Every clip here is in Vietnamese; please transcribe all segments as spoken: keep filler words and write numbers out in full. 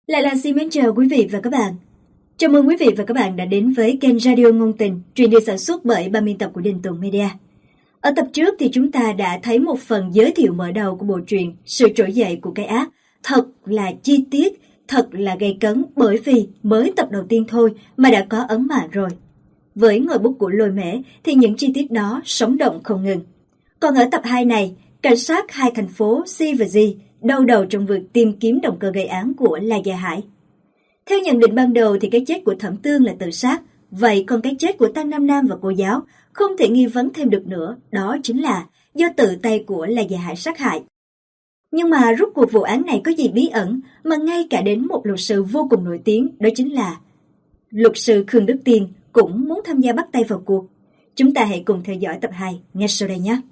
Lại là xin mến chào quý vị và các bạn. Chào mừng quý vị và các bạn đã đến với kênh Radio Ngôn Tình, truyền được sản xuất bởi ban biên tập của Đình Tùng Media. Ở tập trước thì chúng ta đã thấy một phần giới thiệu mở đầu của bộ truyện Sự trỗi dậy của cái ác. Thật là chi tiết, thật là gay cấn bởi vì mới tập đầu tiên thôi mà đã có ấn mạng rồi. Với ngòi bút của Lôi Mễ thì những chi tiết đó sống động không ngừng. Còn ở tập hai này, cảnh sát hai thành phố C và G đau đầu trong việc tìm kiếm động cơ gây án của La Gia Hải. Theo nhận định ban đầu thì cái chết của Thẩm Tương là tự sát, vậy còn cái chết của Tăng Nam Nam và cô giáo không thể nghi vấn thêm được nữa, đó chính là do tự tay của La Gia Hải sát hại. Nhưng mà rốt cuộc vụ án này có gì bí ẩn mà ngay cả đến một luật sư vô cùng nổi tiếng, đó chính là luật sư Khương Đức Tiên cũng muốn tham gia bắt tay vào cuộc. Chúng ta hãy cùng theo dõi tập hai ngay sau đây nhé.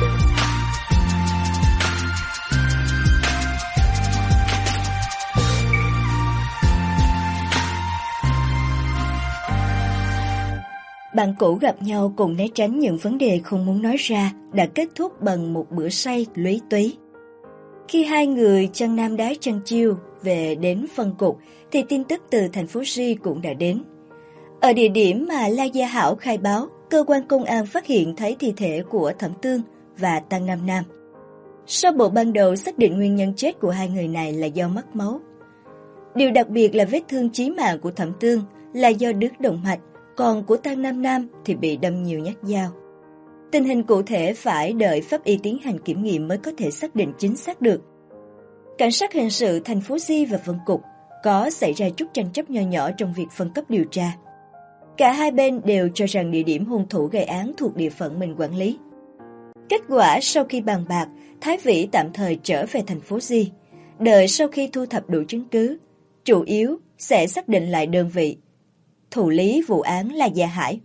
Bạn cũ gặp nhau cùng né tránh những vấn đề không muốn nói ra đã kết thúc bằng một bữa say lúy túy. Khi hai người chân nam đái chân chiêu về đến phân cục thì tin tức từ thành phố G cũng đã đến. Ở địa điểm mà La Gia Hảo khai báo, cơ quan công an phát hiện thấy thi thể của Thẩm Tương và Tăng Nam Nam. Sơ bộ ban đầu xác định nguyên nhân chết của hai người này là do mất máu. Điều đặc biệt là vết thương chí mạng của Thẩm Tương là do đứt động mạch, còn của Tăng Nam Nam thì bị đâm nhiều nhát dao. Tình hình cụ thể phải đợi pháp y tiến hành kiểm nghiệm mới có thể xác định chính xác được. Cảnh sát hình sự thành phố G và phân cục có xảy ra chút tranh chấp nho nhỏ trong việc phân cấp điều tra. Cả hai bên đều cho rằng địa điểm hung thủ gây án thuộc địa phận mình quản lý. Kết quả sau khi bàn bạc, Thái Vĩ tạm thời trở về thành phố G, đợi sau khi thu thập đủ chứng cứ, chủ yếu sẽ xác định lại đơn vị thụ lý vụ án là Gia Hải.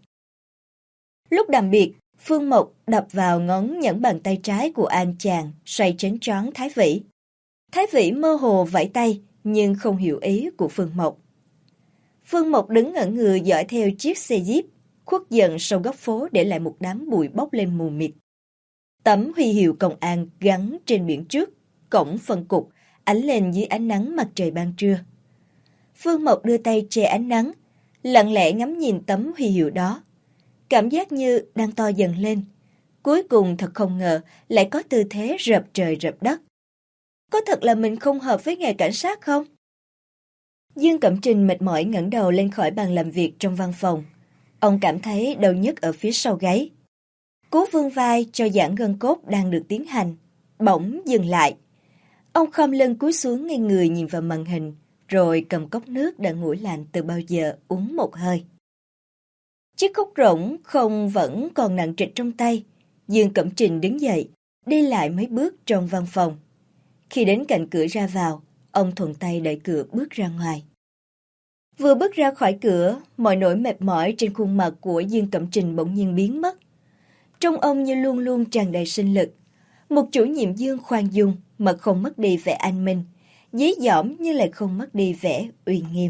Lúc đàm biệt, Phương Mộc đập vào ngón nhẫn bàn tay trái của An Chàng, xoay chén choáng Thái Vĩ. Thái Vĩ mơ hồ vẫy tay, nhưng không hiểu ý của Phương Mộc. Phương Mộc đứng ngẩn người dõi theo chiếc xe jeep, khuất dần sau góc phố để lại một đám bụi bốc lên mù mịt. Tấm huy hiệu công an gắn trên biển trước, cổng phân cục, ánh lên dưới ánh nắng mặt trời ban trưa. Phương Mộc đưa tay che ánh nắng, lặng lẽ ngắm nhìn tấm huy hiệu đó. Cảm giác như đang to dần lên. Cuối cùng thật không ngờ lại có tư thế rợp trời rợp đất. Có thật là mình không hợp với nghề cảnh sát không? Dương Cẩm Trình mệt mỏi ngẩng đầu lên khỏi bàn làm việc trong văn phòng. Ông cảm thấy đau nhức ở phía sau gáy. Cố vươn vai cho giãn gân cốt đang được tiến hành. Bỗng dừng lại. Ông khom lưng cúi xuống ngay người nhìn vào màn hình, rồi cầm cốc nước đã nguội lạnh từ bao giờ uống một hơi. Chiếc cốc rỗng không vẫn còn nặng trịch trong tay. Dương Cẩm Trình đứng dậy, đi lại mấy bước trong văn phòng. Khi đến cạnh cửa ra vào, ông thuận tay đẩy cửa bước ra ngoài. Vừa bước ra khỏi cửa, mọi nỗi mệt mỏi trên khuôn mặt của Dương Cẩm Trình bỗng nhiên biến mất. Trong ông như luôn luôn tràn đầy sinh lực. Một chủ nhiệm Dương khoan dung mà không mất đi vẻ anh minh, dí dỏm nhưng lại không mất đi vẻ uy nghiêm.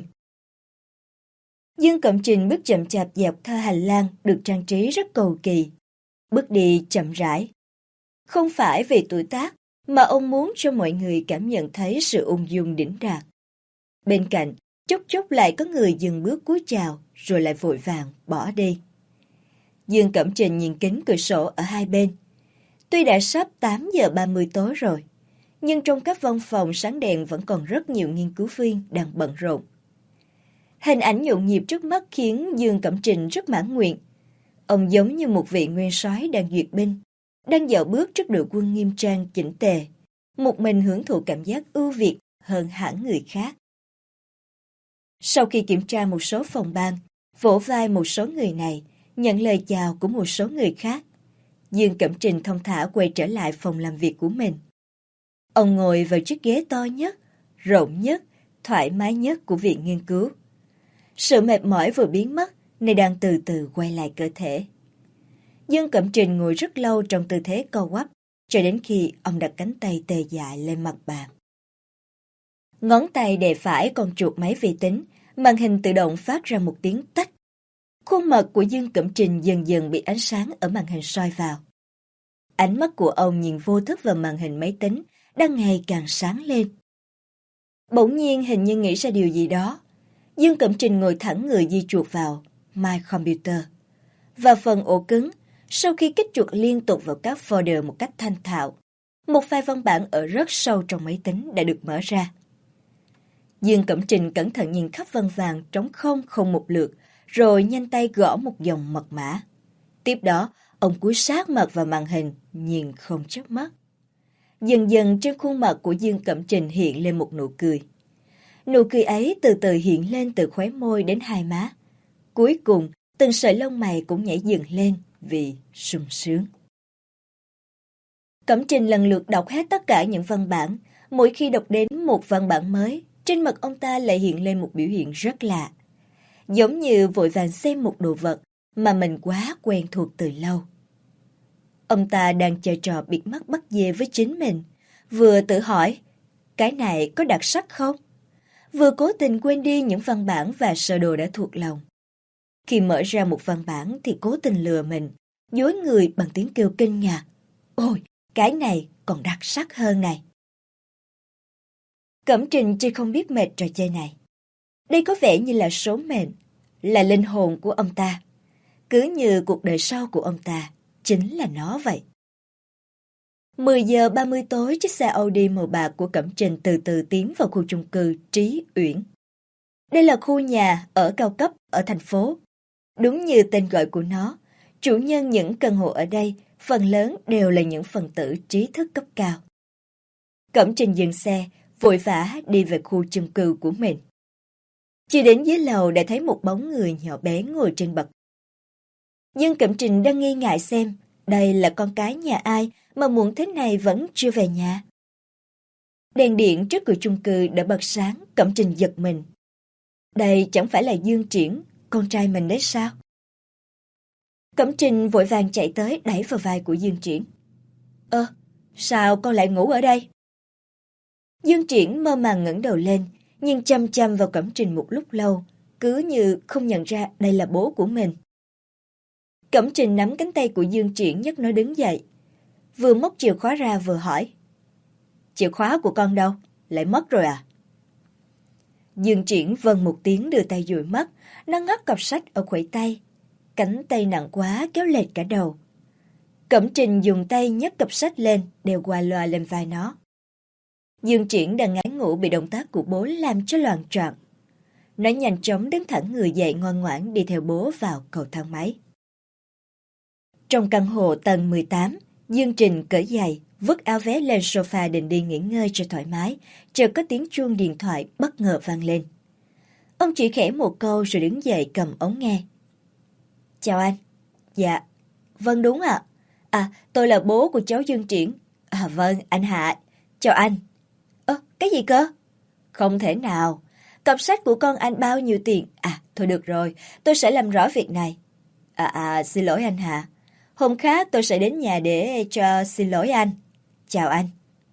Dương Cẩm Trình bước chậm chạp dọc theo hành lang được trang trí rất cầu kỳ. Bước đi chậm rãi. Không phải vì tuổi tác, mà ông muốn cho mọi người cảm nhận thấy sự ung dung đỉnh đạt. Bên cạnh, chốc chốc lại có người dừng bước cúi chào, rồi lại vội vàng bỏ đi. Dương Cẩm Trình nhìn kính cửa sổ ở hai bên. Tuy đã sắp tám giờ ba mươi tối rồi, nhưng trong các văn phòng sáng đèn vẫn còn rất nhiều nghiên cứu viên đang bận rộn. Hình ảnh nhộn nhịp trước mắt khiến Dương Cẩm Trình rất mãn nguyện. Ông giống như một vị nguyên soái đang duyệt binh, đang dạo bước trước đội quân nghiêm trang chỉnh tề, một mình hưởng thụ cảm giác ưu việt hơn hẳn người khác. Sau khi kiểm tra một số phòng ban, vỗ vai một số người này, nhận lời chào của một số người khác, Dương Cẩm Trình thong thả quay trở lại phòng làm việc của mình. Ông ngồi vào chiếc ghế to nhất, rộng nhất, thoải mái nhất của viện nghiên cứu. Sự mệt mỏi vừa biến mất, nay đang từ từ quay lại cơ thể. Dương Cẩm Trình ngồi rất lâu trong tư thế co quắp, cho đến khi ông đặt cánh tay tê dại lên mặt bàn. Ngón tay đè phải con chuột máy vi tính, màn hình tự động phát ra một tiếng tách. Khuôn mặt của Dương Cẩm Trình dần dần bị ánh sáng ở màn hình soi vào. Ánh mắt của ông nhìn vô thức vào màn hình máy tính, đang ngày càng sáng lên. Bỗng nhiên hình như nghĩ ra điều gì đó, Dương Cẩm Trình ngồi thẳng người di chuột vào My Computer. Và phần ổ cứng, sau khi kích chuột liên tục vào các folder một cách thanh thạo, một file văn bản ở rất sâu trong máy tính đã được mở ra. Dương Cẩm Trình cẩn thận nhìn khắp văn vàng trống không không một lượt, rồi nhanh tay gõ một dòng mật mã. Tiếp đó, ông cúi sát mặt vào màn hình, nhìn không chớp mắt. Dần dần trên khuôn mặt của Dương Cẩm Trình hiện lên một nụ cười. Nụ cười ấy từ từ hiện lên từ khóe môi đến hai má. Cuối cùng, từng sợi lông mày cũng nhảy dựng lên vì sung sướng. Cẩm Trình lần lượt đọc hết tất cả những văn bản. Mỗi khi đọc đến một văn bản mới, trên mặt ông ta lại hiện lên một biểu hiện rất lạ. Giống như vội vàng xem một đồ vật mà mình quá quen thuộc từ lâu. Ông ta đang chơi trò bịt mắt bắt dê với chính mình, vừa tự hỏi, cái này có đặc sắc không? Vừa cố tình quên đi những văn bản và sơ đồ đã thuộc lòng. Khi mở ra một văn bản thì cố tình lừa mình, dối người bằng tiếng kêu kinh ngạc. Ôi, cái này còn đặc sắc hơn này. Cẩm Trình chỉ không biết mệt trò chơi này. Đây có vẻ như là số mệnh, là linh hồn của ông ta. Cứ như cuộc đời sau của ông ta, chính là nó vậy. mười giờ ba mươi tối, chiếc xe Audi màu bạc của Cẩm Trình từ từ tiến vào khu chung cư Trí Uyển. Đây là khu nhà ở cao cấp ở thành phố. Đúng như tên gọi của nó, chủ nhân những căn hộ ở đây phần lớn đều là những phần tử trí thức cấp cao. Cẩm Trình dừng xe, vội vã đi về khu chung cư của mình. Chưa đến dưới lầu đã thấy một bóng người nhỏ bé ngồi trên bậc. Dương Cẩm Trình đang nghi ngại xem đây là con cái nhà ai mà muộn thế này vẫn chưa về nhà. Đèn điện trước cửa chung cư đã bật sáng, Cẩm Trình giật mình. Đây chẳng phải là Dương Triển, con trai mình đấy sao? Cẩm Trình vội vàng chạy tới đẩy vào vai của Dương Triển. Ơ, sao con lại ngủ ở đây? Dương Triển mơ màng ngẩng đầu lên, nhìn chăm chăm vào Cẩm Trình một lúc lâu, cứ như không nhận ra đây là bố của mình. Cẩm Trình nắm cánh tay của Dương Triển nhấc nó đứng dậy, vừa móc chìa khóa ra vừa hỏi. Chìa khóa của con đâu? Lại mất rồi à? Dương Triển vâng một tiếng đưa tay dụi mắt, nó ngắt cặp sách ở khuỷu tay. Cánh tay nặng quá kéo lệch cả đầu. Cẩm Trình dùng tay nhấc cặp sách lên, đeo qua loa lên vai nó. Dương Triển đang ngái ngủ bị động tác của bố làm cho loạng choạng. Nó nhanh chóng đứng thẳng người dậy ngoan ngoãn đi theo bố vào cầu thang máy. Trong căn hộ tầng mười tám, Dương Trình cởi giày, vứt áo vest lên sofa định đi nghỉ ngơi cho thoải mái, chợt có tiếng chuông điện thoại bất ngờ vang lên. Ông chỉ khẽ một câu rồi đứng dậy cầm ống nghe. Chào anh. Dạ. Vâng đúng ạ. À. à, tôi là bố của cháu Dương Triển. À vâng, anh Hạ. Chào anh. Ơ, cái gì cơ? Không thể nào. Cặp sách của con anh bao nhiêu tiền? À, thôi được rồi, tôi sẽ làm rõ việc này. À, à, xin lỗi anh Hạ. Hôm khác tôi sẽ đến nhà để cho xin lỗi anh. Chào anh.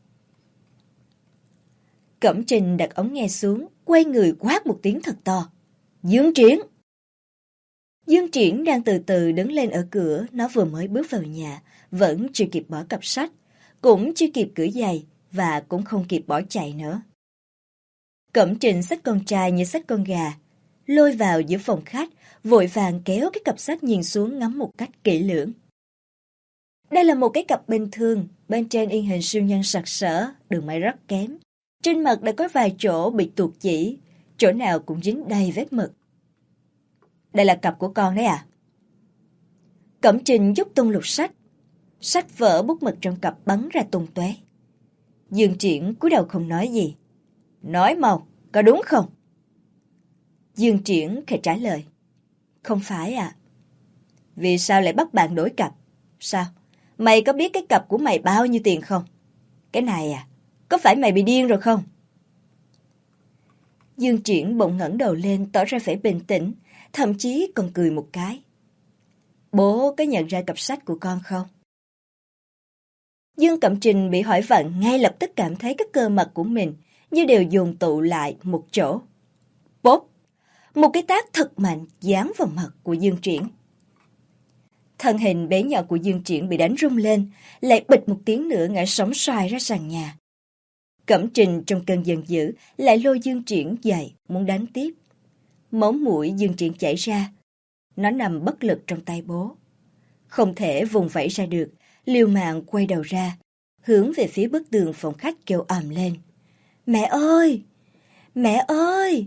Cẩm Trình đặt ống nghe xuống, quay người quát một tiếng thật to. Dương Triển! Dương Triển đang từ từ đứng lên ở cửa, nó vừa mới bước vào nhà, vẫn chưa kịp bỏ cặp sách, cũng chưa kịp cởi giày và cũng không kịp bỏ chạy nữa. Cẩm Trình xách con trai như xách con gà, lôi vào giữa phòng khách, vội vàng kéo cái cặp sách nhìn xuống ngắm một cách kỹ lưỡng. Đây là một cái cặp bình thường, bên trên in hình siêu nhân sặc sỡ, đường may rất kém. Trên mặt đã có vài chỗ bị tuột chỉ, chỗ nào cũng dính đầy vết mực. Đây là cặp của con đấy à? Cẩm Trình giúp tung lục sách. Sách vở bút mực trong cặp bắn ra tung tóe. Dương Triển cúi đầu không nói gì. Nói mau, có đúng không? Dương Triển khẽ trả lời. Không phải ạ. À. Vì sao lại bắt bạn đổi cặp? Sao? Mày có biết cái cặp của mày bao nhiêu tiền không? Cái này à? Có phải mày bị điên rồi không? Dương Triển bỗng ngẩng đầu lên tỏ ra vẻ bình tĩnh, thậm chí còn cười một cái. Bố có nhận ra cặp sách của con không? Dương Cẩm Trình bị hỏi vặn ngay lập tức cảm thấy các cơ mặt của mình như đều dồn tụ lại một chỗ. Bốp! Một cái tát thật mạnh giáng vào mặt của Dương Triển. Thân hình bé nhỏ của Dương Triển bị đánh rung lên, lại bịch một tiếng nữa ngã sóng xoài ra sàn nhà. Cẩm Trình trong cơn giận dữ lại lôi Dương Triển dậy muốn đánh tiếp. Máu mũi Dương Triển chảy ra. Nó nằm bất lực trong tay bố. Không thể vùng vẫy ra được, liều mạng quay đầu ra, hướng về phía bức tường phòng khách kêu ầm lên. Mẹ ơi! Mẹ ơi!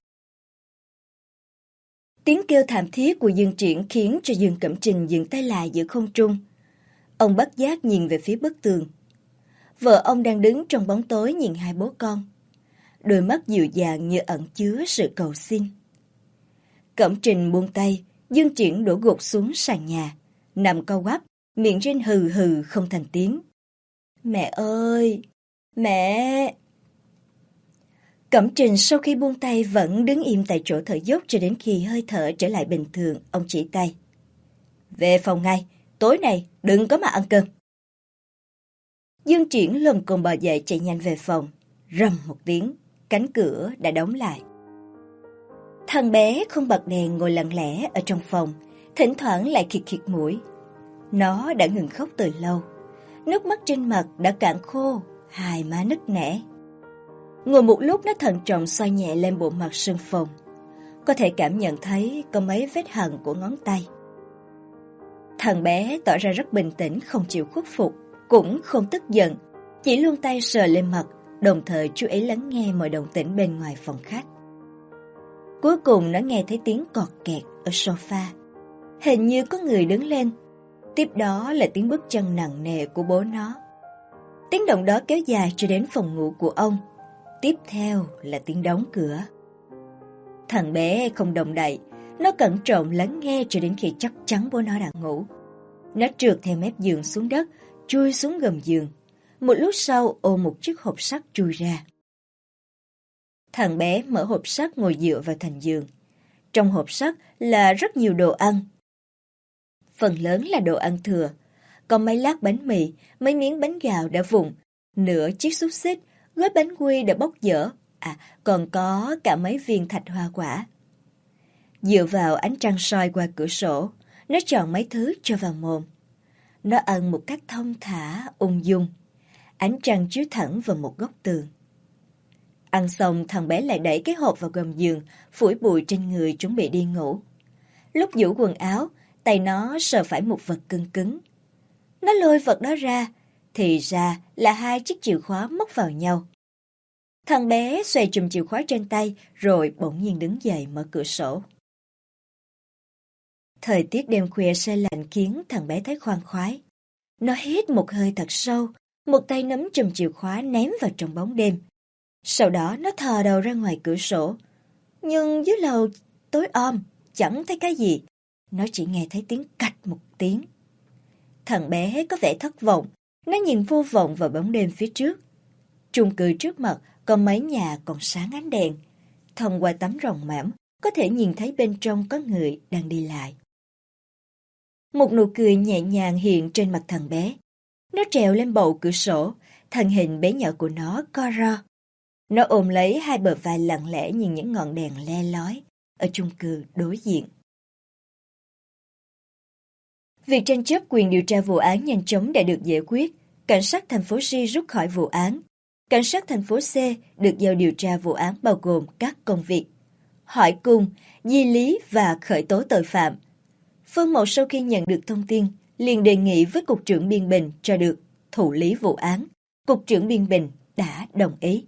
Tiếng kêu thảm thiết của Dương Triển khiến cho Dương Cẩm Trình dừng tay lại giữa không trung. Ông bất giác nhìn về phía bức tường. Vợ ông đang đứng trong bóng tối nhìn hai bố con. Đôi mắt dịu dàng như ẩn chứa sự cầu xin. Cẩm Trình buông tay, Dương Triển đổ gục xuống sàn nhà, nằm co quắp, miệng rên hừ hừ không thành tiếng. Mẹ ơi! Mẹ! Cẩm Trình sau khi buông tay vẫn đứng im tại chỗ thở dốc cho đến khi hơi thở trở lại bình thường, ông chỉ tay. Về phòng ngay, tối nay đừng có mà ăn cơm. Dương Triển lồm cồm bò dậy chạy nhanh về phòng. Rầm một tiếng, cánh cửa đã đóng lại. Thằng bé không bật đèn ngồi lặng lẽ ở trong phòng, thỉnh thoảng lại khịt khịt mũi. Nó đã ngừng khóc từ lâu, nước mắt trên mặt đã cạn khô, hai má nứt nẻ. Ngồi một lúc nó thận trọng xoay nhẹ lên bộ mặt sưng phồng, có thể cảm nhận thấy có mấy vết hằn của ngón tay. Thằng bé tỏ ra rất bình tĩnh, không chịu khuất phục, cũng không tức giận, chỉ luôn tay sờ lên mặt, đồng thời chú ý lắng nghe mọi động tĩnh bên ngoài phòng khách. Cuối cùng nó nghe thấy tiếng cọt kẹt ở sofa. Hình như có người đứng lên. Tiếp đó là tiếng bước chân nặng nề của bố nó. Tiếng động đó kéo dài cho đến phòng ngủ của ông. Tiếp theo là tiếng đóng cửa. Thằng bé không động đậy. Nó cẩn trọng lắng nghe cho đến khi chắc chắn bố nó đang ngủ. Nó trượt theo mép giường xuống đất, chui xuống gầm giường. Một lúc sau ôm một chiếc hộp sắt chui ra. Thằng bé mở hộp sắt ngồi dựa vào thành giường. Trong hộp sắt là rất nhiều đồ ăn. Phần lớn là đồ ăn thừa. Có mấy lát bánh mì, mấy miếng bánh gạo đã vụn, nửa chiếc xúc xích, gói bánh quy đã bóc dở. À, còn có cả mấy viên thạch hoa quả. Dựa vào ánh trăng soi qua cửa sổ, nó chọn mấy thứ cho vào mồm. Nó ăn một cách thong thả, ung dung. Ánh trăng chiếu thẳng vào một góc tường. Ăn xong thằng bé lại đẩy cái hộp vào gầm giường, phủi bụi trên người chuẩn bị đi ngủ. Lúc giũ quần áo, tay nó sờ phải một vật cứng cứng. Nó lôi vật đó ra, thì ra là hai chiếc chìa khóa móc vào nhau. Thằng bé xoay chùm chìa khóa trên tay rồi bỗng nhiên đứng dậy mở cửa sổ. Thời tiết đêm khuya se lạnh khiến thằng bé thấy khoan khoái. Nó hít một hơi thật sâu, một tay nắm chùm chìa khóa ném vào trong bóng đêm. Sau đó nó thò đầu ra ngoài cửa sổ. Nhưng dưới lầu tối om, chẳng thấy cái gì. Nó chỉ nghe thấy tiếng cạch một tiếng. Thằng bé có vẻ thất vọng. Nó nhìn vô vọng vào bóng đêm phía trước. Chung cư trước mặt có mấy nhà còn sáng ánh đèn. Thông qua tấm ròng mỏng, có thể nhìn thấy bên trong có người đang đi lại. Một nụ cười nhẹ nhàng hiện trên mặt thằng bé. Nó trèo lên bậu cửa sổ, thân hình bé nhỏ của nó co ro. Nó ôm lấy hai bờ vai lặng lẽ nhìn những ngọn đèn le lói ở chung cư đối diện. Việc tranh chấp quyền điều tra vụ án nhanh chóng đã được giải quyết. Cảnh sát thành phố C rút khỏi vụ án. Cảnh sát thành phố C được giao điều tra vụ án bao gồm các công việc hỏi cung, di lý và khởi tố tội phạm. Phương Mậu sau khi nhận được thông tin, liền đề nghị với Cục trưởng Biên Bình cho được thụ lý vụ án. Cục trưởng Biên Bình đã đồng ý.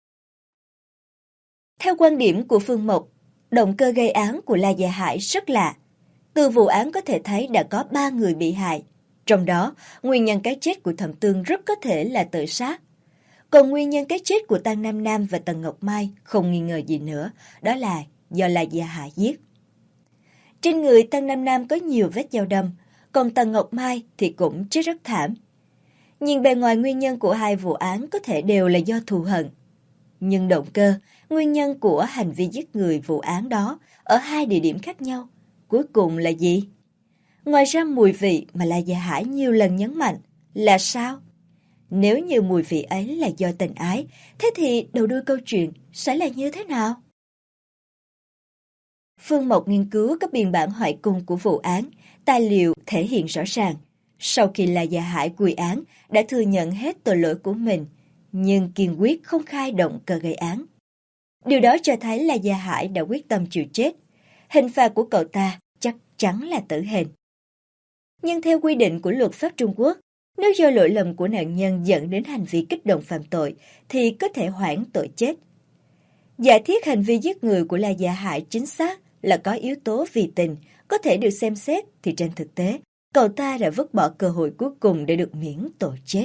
Theo quan điểm của Phương Mộc, động cơ gây án của La Gia Hải rất lạ. Từ vụ án có thể thấy đã có ba người bị hại. Trong đó, nguyên nhân cái chết của Thẩm Tương rất có thể là tự sát. Còn nguyên nhân cái chết của Tăng Nam Nam và Tần Ngọc Mai không nghi ngờ gì nữa, đó là do La Gia Hải giết. Trên người Tăng Nam Nam có nhiều vết dao đâm, còn Tần Ngọc Mai thì cũng chết rất thảm. Nhìn bề ngoài nguyên nhân của hai vụ án có thể đều là do thù hận. Nhưng động cơ, nguyên nhân của hành vi giết người vụ án đó ở hai địa điểm khác nhau, cuối cùng là gì? Ngoài ra mùi vị mà La Gia Hải nhiều lần nhấn mạnh là sao? Nếu như mùi vị ấy là do tình ái, thế thì đầu đuôi câu chuyện sẽ là như thế nào? Phương Mộc nghiên cứu các biên bản hỏi cung của vụ án, tài liệu thể hiện rõ ràng. Sau khi La Gia Hải quy án, đã thừa nhận hết tội lỗi của mình, nhưng kiên quyết không khai động cơ gây án. Điều đó cho thấy là Gia Hải đã quyết tâm chịu chết. Hình phạt của cậu ta chắc chắn là tử hình. Nhưng theo quy định của luật pháp Trung Quốc, nếu do lỗi lầm của nạn nhân dẫn đến hành vi kích động phạm tội thì có thể hoãn tội chết. Giả thiết hành vi giết người của La Gia Hải chính xác là có yếu tố vì tình có thể được xem xét thì trên thực tế, cậu ta đã vứt bỏ cơ hội cuối cùng để được miễn tội chết.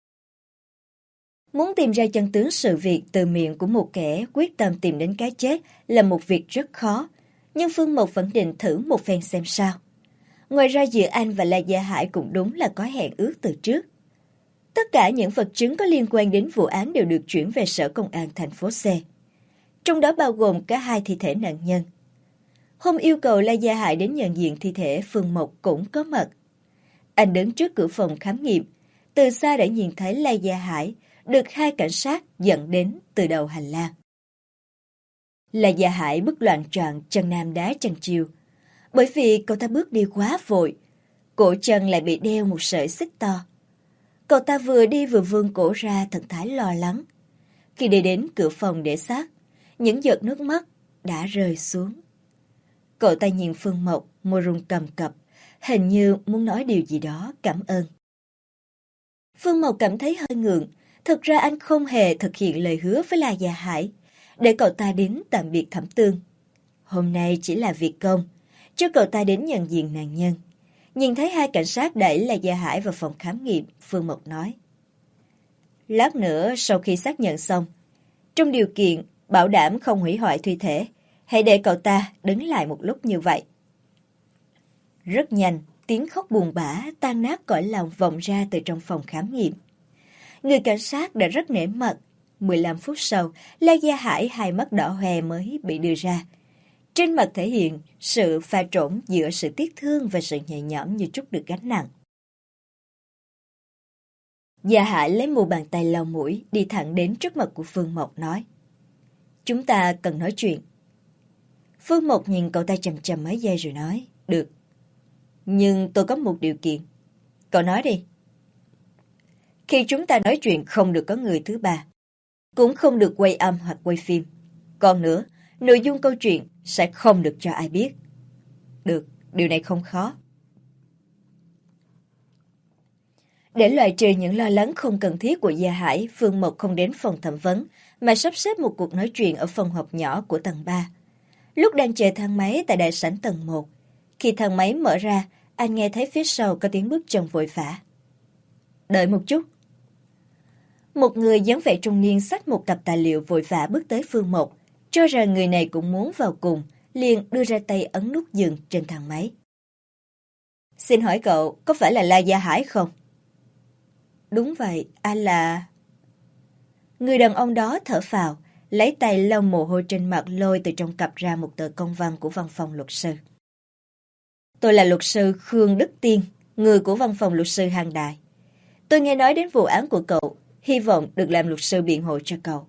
Muốn tìm ra chân tướng sự việc từ miệng của một kẻ quyết tâm tìm đến cái chết là một việc rất khó, nhưng Phương Mộc vẫn định thử một phen xem sao. Ngoài ra giữa anh và La Gia Hải cũng đúng là có hẹn ước từ trước. Tất cả những vật chứng có liên quan đến vụ án đều được chuyển về sở công an thành phố C. Trong đó bao gồm cả hai thi thể nạn nhân. Hôm yêu cầu La Gia Hải đến nhận diện thi thể, Phương Mộc cũng có mặt. Anh đứng trước cửa phòng khám nghiệm, từ xa đã nhìn thấy La Gia Hải được hai cảnh sát dẫn đến từ đầu hành lang. La Gia Hải bước loạng choạng chân nam đá chân chiều, bởi vì cậu ta bước đi quá vội, cổ chân lại bị đeo một sợi xích to. Cậu ta vừa đi vừa vươn cổ ra thần thái lo lắng. Khi đi đến cửa phòng để xác, những giọt nước mắt đã rơi xuống. Cậu ta nhìn Phương Mộc, môi run cầm cập, hình như muốn nói điều gì đó cảm ơn. Phương Mộc cảm thấy hơi ngượng, thực ra anh không hề thực hiện lời hứa với La Gia Hải, để cậu ta đến tạm biệt Thẩm Tương. Hôm nay chỉ là việc công, cho cậu ta đến nhận diện nạn nhân. Nhìn thấy hai cảnh sát đẩy La Gia Hải vào phòng khám nghiệm, Phương Mộc nói: lát nữa sau khi xác nhận xong, trong điều kiện bảo đảm không hủy hoại thi thể, hãy để cậu ta đứng lại một lúc như vậy. Rất nhanh, tiếng khóc buồn bã tan nát cõi lòng vọng ra từ trong phòng khám nghiệm. Người cảnh sát đã rất nể mặt. mười lăm phút sau, La Gia Hải hai mắt đỏ hoe mới bị đưa ra. Trên mặt thể hiện sự pha trộn giữa sự tiếc thương và sự nhẹ nhõm như trút được gánh nặng. Gia Hải lấy mu bàn tay lau mũi, đi thẳng đến trước mặt của Phương Mộc nói: chúng ta cần nói chuyện. Phương Mộc nhìn cậu ta chằm chằm mấy giây rồi nói: được. Nhưng tôi có một điều kiện. Cậu nói đi. Khi chúng ta nói chuyện không được có người thứ ba, cũng không được quay âm hoặc quay phim. Còn nữa, nội dung câu chuyện sẽ không được cho ai biết. Được, điều này không khó. Để loại trừ những lo lắng không cần thiết của Gia Hải, Phương Mộc không đến phòng thẩm vấn, mà sắp xếp một cuộc nói chuyện ở phòng họp nhỏ của tầng ba. Lúc đang chờ thang máy tại đại sảnh tầng một, khi thang máy mở ra, anh nghe thấy phía sau có tiếng bước chân vội vã. Đợi một chút. Một người dáng vẻ trung niên xách một cặp tài liệu vội vã bước tới Phương Mộc, cho rằng người này cũng muốn vào cùng, liền đưa ra tay ấn nút dừng trên thang máy. Xin hỏi cậu, có phải là La Gia Hải không? Đúng vậy, anh là... Người đàn ông đó thở phào, lấy tay lau mồ hôi trên mặt, lôi từ trong cặp ra một tờ công văn của văn phòng luật sư. Tôi là luật sư Khương Đức Tiên, người của văn phòng luật sư Hàng Đại. Tôi nghe nói đến vụ án của cậu, hy vọng được làm luật sư biện hộ cho cậu.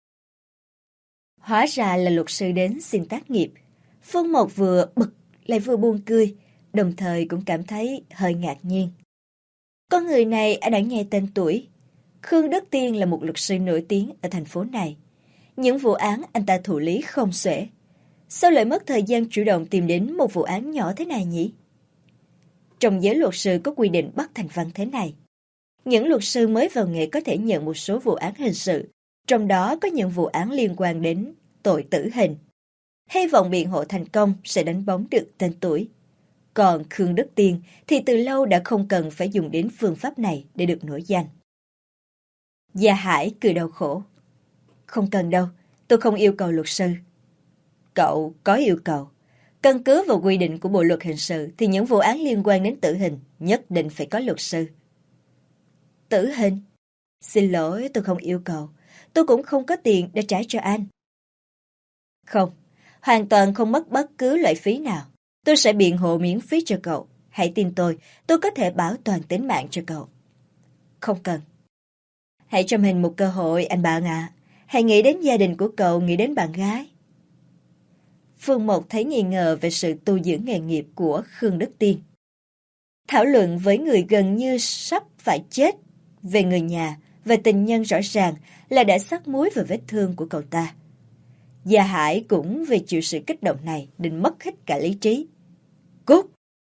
Hóa ra là luật sư đến xin tác nghiệp. Phương Mộc vừa bực lại vừa buồn cười, đồng thời cũng cảm thấy hơi ngạc nhiên. Con người này anh đã nghe tên tuổi. Khương Đức Tiên là một luật sư nổi tiếng ở thành phố này. Những vụ án anh ta thụ lý không xuể. Sao lại mất thời gian chủ động tìm đến một vụ án nhỏ thế này nhỉ? Trong giới luật sư có quy định bắt thành văn thế này. Những luật sư mới vào nghề có thể nhận một số vụ án hình sự, trong đó có những vụ án liên quan đến tội tử hình. Hy vọng biện hộ thành công sẽ đánh bóng được tên tuổi. Còn Khương Đức Tiên thì từ lâu đã không cần phải dùng đến phương pháp này để được nổi danh. Gia Hải cười đau khổ. Không cần đâu, tôi không yêu cầu luật sư. Cậu có yêu cầu. Căn cứ vào quy định của Bộ luật hình sự thì những vụ án liên quan đến tử hình nhất định phải có luật sư. Tử hình? Xin lỗi, tôi không yêu cầu. Tôi cũng không có tiền để trả cho anh. Không, hoàn toàn không mất bất cứ loại phí nào. Tôi sẽ biện hộ miễn phí cho cậu. Hãy tin tôi, tôi có thể bảo toàn tính mạng cho cậu. Không cần. Hãy cho mình một cơ hội, anh bạn ạ. Hãy nghĩ đến gia đình của cậu, nghĩ đến bạn gái. Phương Mộc thấy nghi ngờ về sự tu dưỡng nghề nghiệp của Khương Đức Tiên. Thảo luận với người gần như sắp phải chết về người nhà và tình nhân rõ ràng là đã sắc muối vào vết thương của cậu ta. Gia Hải cũng vì chịu sự kích động này định mất hết cả lý trí. Cút!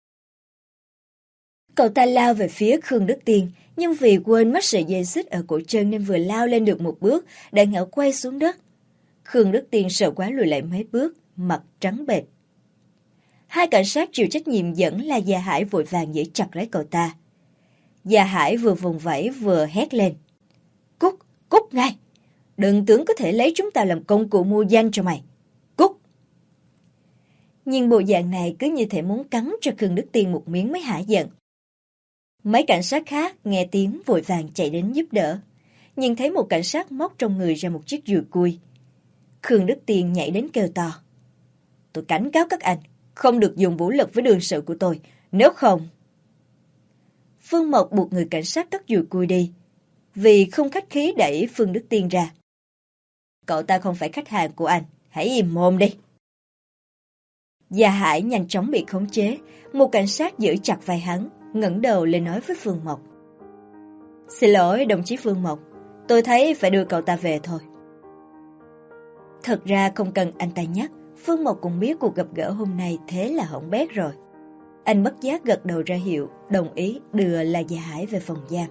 Cậu ta lao về phía Khương Đức Tiên, nhưng vì quên mất sợi dây xích ở cổ chân nên vừa lao lên được một bước đã ngã quay xuống đất. Khương Đức Tiên sợ quá lùi lại mấy bước, mặt trắng bệch. Hai cảnh sát chịu trách nhiệm dẫn là Gia Hải vội vàng giữ chặt lấy cậu ta. Gia Hải vừa vùng vẫy vừa hét lên. Cút, cút ngay! Đừng tưởng có thể lấy chúng ta làm công cụ mua danh cho mày. Cút! Nhưng bộ dạng này cứ như thể muốn cắn cho Khương Đức Tiên một miếng mới hả giận. Mấy cảnh sát khác nghe tiếng vội vàng chạy đến giúp đỡ. Nhưng thấy một cảnh sát móc trong người ra một chiếc dùi cui. Khương Đức Tiên nhảy đến kêu to. Tôi cảnh cáo các anh, không được dùng vũ lực với đương sự của tôi, nếu không... Phương Mộc buộc người cảnh sát cất dùi cui đi, vì không khách khí đẩy Phương Đức Tiên ra. Cậu ta không phải khách hàng của anh, hãy im mồm đi. Gia Hải nhanh chóng bị khống chế, một cảnh sát giữ chặt vai hắn, ngẩng đầu lên nói với Phương Mộc. Xin lỗi đồng chí Phương Mộc, tôi thấy phải đưa cậu ta về thôi. Thật ra không cần anh ta nhắc, Phương Mộc cũng biết cuộc gặp gỡ hôm nay thế là hỏng bét rồi. Anh bất giác gật đầu ra hiệu, đồng ý đưa La Gia Hải về phòng giam.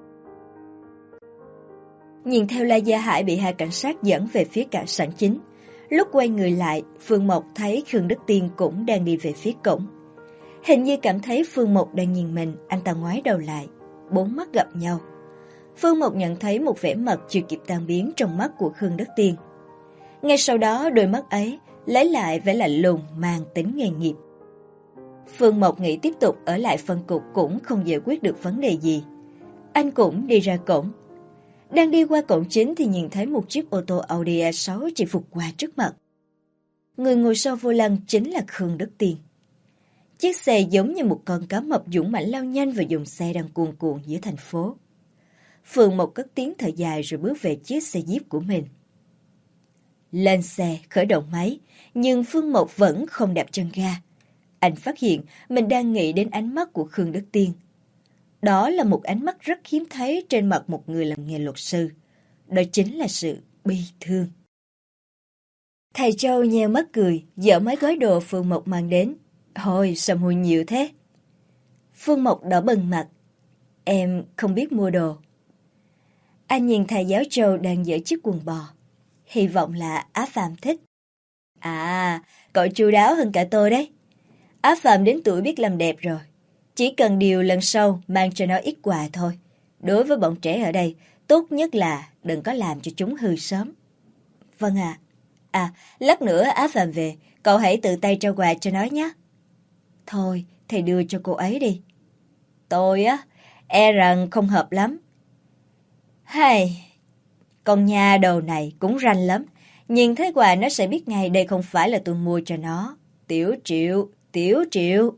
Nhìn theo La Gia Hải bị hai cảnh sát dẫn về phía cả sảnh chính. Lúc quay người lại, Phương Mộc thấy Khương Đức Tiên cũng đang đi về phía cổng. Hình như cảm thấy Phương Mộc đang nhìn mình, anh ta ngoái đầu lại, bốn mắt gặp nhau. Phương Mộc nhận thấy một vẻ mặt chưa kịp tan biến trong mắt của Khương Đức Tiên. Ngay sau đó đôi mắt ấy lấy lại vẻ lạnh lùng mang tính nghề nghiệp. Phương Mộc nghĩ tiếp tục ở lại phân cục cũng không giải quyết được vấn đề gì. Anh cũng đi ra cổng. Đang đi qua cổng chính thì nhìn thấy một chiếc ô tô Audi a sáu chỉ vụt qua trước mặt. Người ngồi sau vô lăng chính là Khương Đức Tiên. Chiếc xe giống như một con cá mập dũng mãnh lao nhanh vào dòng xe đang cuồn cuộn giữa thành phố. Phương Mộc cất tiếng thở dài rồi bước về chiếc xe Jeep của mình. Lên xe, khởi động máy, nhưng Phương Mộc vẫn không đạp chân ga. Anh phát hiện mình đang nghĩ đến ánh mắt của Khương Đức Tiên. Đó là một ánh mắt rất hiếm thấy trên mặt một người làm nghề luật sư. Đó chính là sự bi thương. Thầy Châu nheo mắt cười, dỡ mấy gói đồ Phương Mộc mang đến. Ôi, sao mua nhiều thế? Phương Mộc đỏ bừng mặt. Em không biết mua đồ. Anh nhìn thầy giáo Châu đang dỡ chiếc quần bò. Hy vọng là Á Phạm thích. À, cậu chu đáo hơn cả tôi đấy. Á Phạm đến tuổi biết làm đẹp rồi. Chỉ cần điều lần sau mang cho nó ít quà thôi. Đối với bọn trẻ ở đây, tốt nhất là đừng có làm cho chúng hư sớm. Vâng ạ. À. à, lát nữa Á Phạm về, cậu hãy tự tay trao quà cho nó nhé. Thôi, thầy đưa cho cô ấy đi. Tôi á, e rằng không hợp lắm. Hay, con nhà đầu này cũng ranh lắm. Nhìn thấy quà nó sẽ biết ngay đây không phải là tôi mua cho nó. Tiểu Triệu, Tiểu Triệu.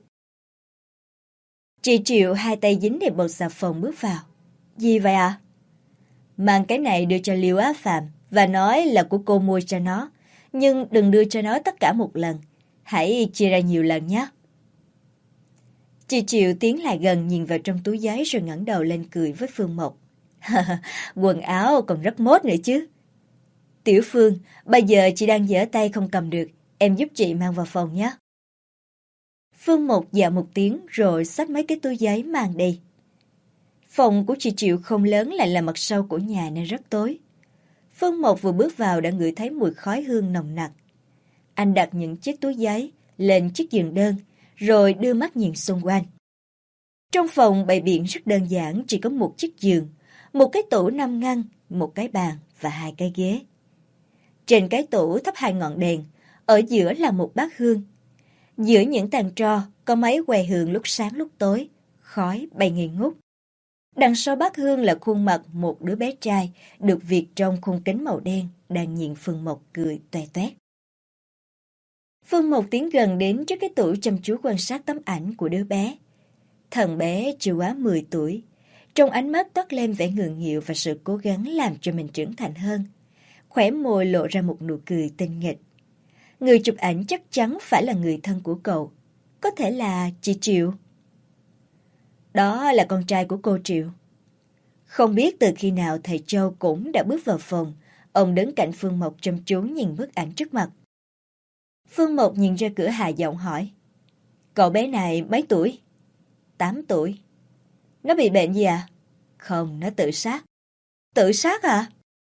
Chị Triệu hai tay dính đầy bột xà phòng bước vào. Gì vậy ạ? À? Mang cái này đưa cho Liêu Á Phạm và nói là của cô mua cho nó. Nhưng đừng đưa cho nó tất cả một lần. Hãy chia ra nhiều lần nhé. Chị Triệu tiến lại gần nhìn vào trong túi giấy rồi ngẩng đầu lên cười với Phương Mộc. Quần áo còn rất mốt nữa chứ. Tiểu Phương, bây giờ chị đang giở tay không cầm được. Em giúp chị mang vào phòng nhé. Phương Mộc dạ một tiếng rồi xách mấy cái túi giấy mang đi. Phòng của chị Triệu không lớn, lại là mặt sau của nhà nên rất tối. Phương Mộc vừa bước vào đã ngửi thấy mùi khói hương nồng nặc. Anh đặt những chiếc túi giấy lên chiếc giường đơn rồi đưa mắt nhìn xung quanh. Trong phòng bày biện rất đơn giản, chỉ có một chiếc giường, một cái tủ năm ngăn, một cái bàn và hai cái ghế. Trên cái tủ thắp hai ngọn đèn, ở giữa là một bát hương. Giữa những tàn tro có mấy que hương lúc sáng lúc tối, khói bay nghi ngút. Đằng sau bát hương là khuôn mặt một đứa bé trai được việt trong khung kính màu đen đang nhìn Phương Mộc cười toe toét. Phương Mộc tiến gần đến trước cái tủ chăm chú quan sát tấm ảnh của đứa bé. Thằng bé chưa quá mười tuổi, trong ánh mắt toát lên vẻ ngượng nghịu và sự cố gắng làm cho mình trưởng thành hơn. Khóe môi lộ ra một nụ cười tinh nghịch. Người chụp ảnh chắc chắn phải là người thân của cậu, có thể là chị Triệu. Đó là con trai của cô Triệu. Không biết từ khi nào thầy Châu cũng đã bước vào phòng, ông đứng cạnh Phương Mộc chăm chú nhìn bức ảnh trước mặt. Phương Mộc nhìn ra cửa hạ giọng hỏi, cậu bé này mấy tuổi? Tám tuổi. Nó bị bệnh gì à? Không, nó tự sát. Tự sát à?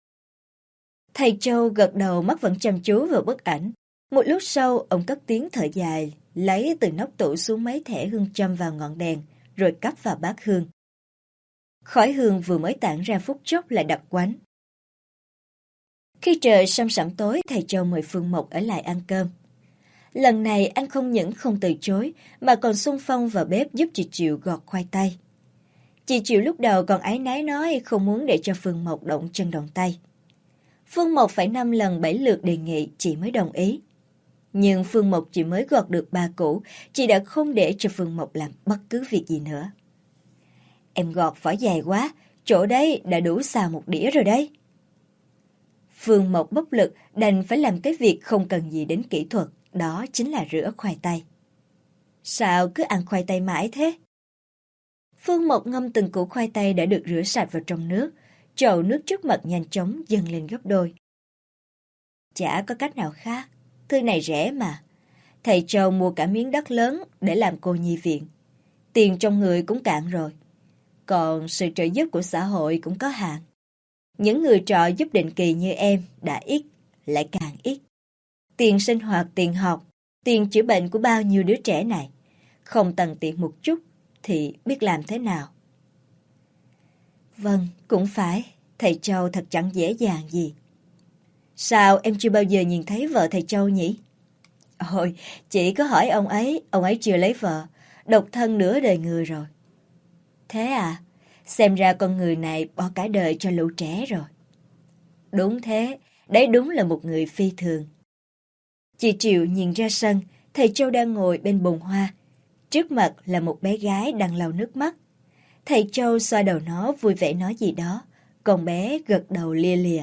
Thầy Châu gật đầu, mắt vẫn chăm chú vào bức ảnh. Một lúc sau, ông cất tiếng thở dài, lấy từ nóc tủ xuống mấy thẻ hương châm vào ngọn đèn, rồi cắm vào bát hương. Khói hương vừa mới tản ra phút chốc lại đặc quánh. Khi trời săm sẩm tối, thầy Châu mời Phương Mộc ở lại ăn cơm. Lần này anh không những không từ chối, mà còn xung phong vào bếp giúp chị Triệu gọt khoai tây. Chị Triệu lúc đầu còn áy náy nói không muốn để cho Phương Mộc động chân động tay. Phương Mộc phải năm lần bảy lượt đề nghị chị mới đồng ý. Nhưng Phương Mộc chỉ mới gọt được ba củ, chị đã không để cho Phương Mộc làm bất cứ việc gì nữa. Em gọt vỏ dài quá, chỗ đấy đã đủ xào một đĩa rồi đấy. Phương Mộc bất lực đành phải làm cái việc không cần gì đến kỹ thuật, đó chính là rửa khoai tây. Sao cứ ăn khoai tây mãi thế? Phương Mộc ngâm từng củ khoai tây đã được rửa sạch vào trong nước, chậu nước trước mặt nhanh chóng dâng lên gấp đôi. Chả có cách nào khác, thứ này rẻ mà. Thầy Châu mua cả miếng đất lớn để làm cô nhi viện. Tiền trong người cũng cạn rồi. Còn sự trợ giúp của xã hội cũng có hạn. Những người trợ giúp định kỳ như em đã ít, lại càng ít. Tiền sinh hoạt, tiền học, tiền chữa bệnh của bao nhiêu đứa trẻ này. Không tằn tiện một chút thì biết làm thế nào. Vâng, cũng phải. Thầy Châu thật chẳng dễ dàng gì. Sao em chưa bao giờ nhìn thấy vợ thầy Châu nhỉ? Ôi, chị có hỏi ông ấy, ông ấy chưa lấy vợ, độc thân nửa đời người rồi. Thế à, xem ra con người này bỏ cả đời cho lũ trẻ rồi. Đúng thế, đấy đúng là một người phi thường. Chị Triệu nhìn ra sân, thầy Châu đang ngồi bên bồn hoa. Trước mặt là một bé gái đang lau nước mắt. Thầy Châu xoa đầu nó vui vẻ nói gì đó, còn bé gật đầu lia lịa.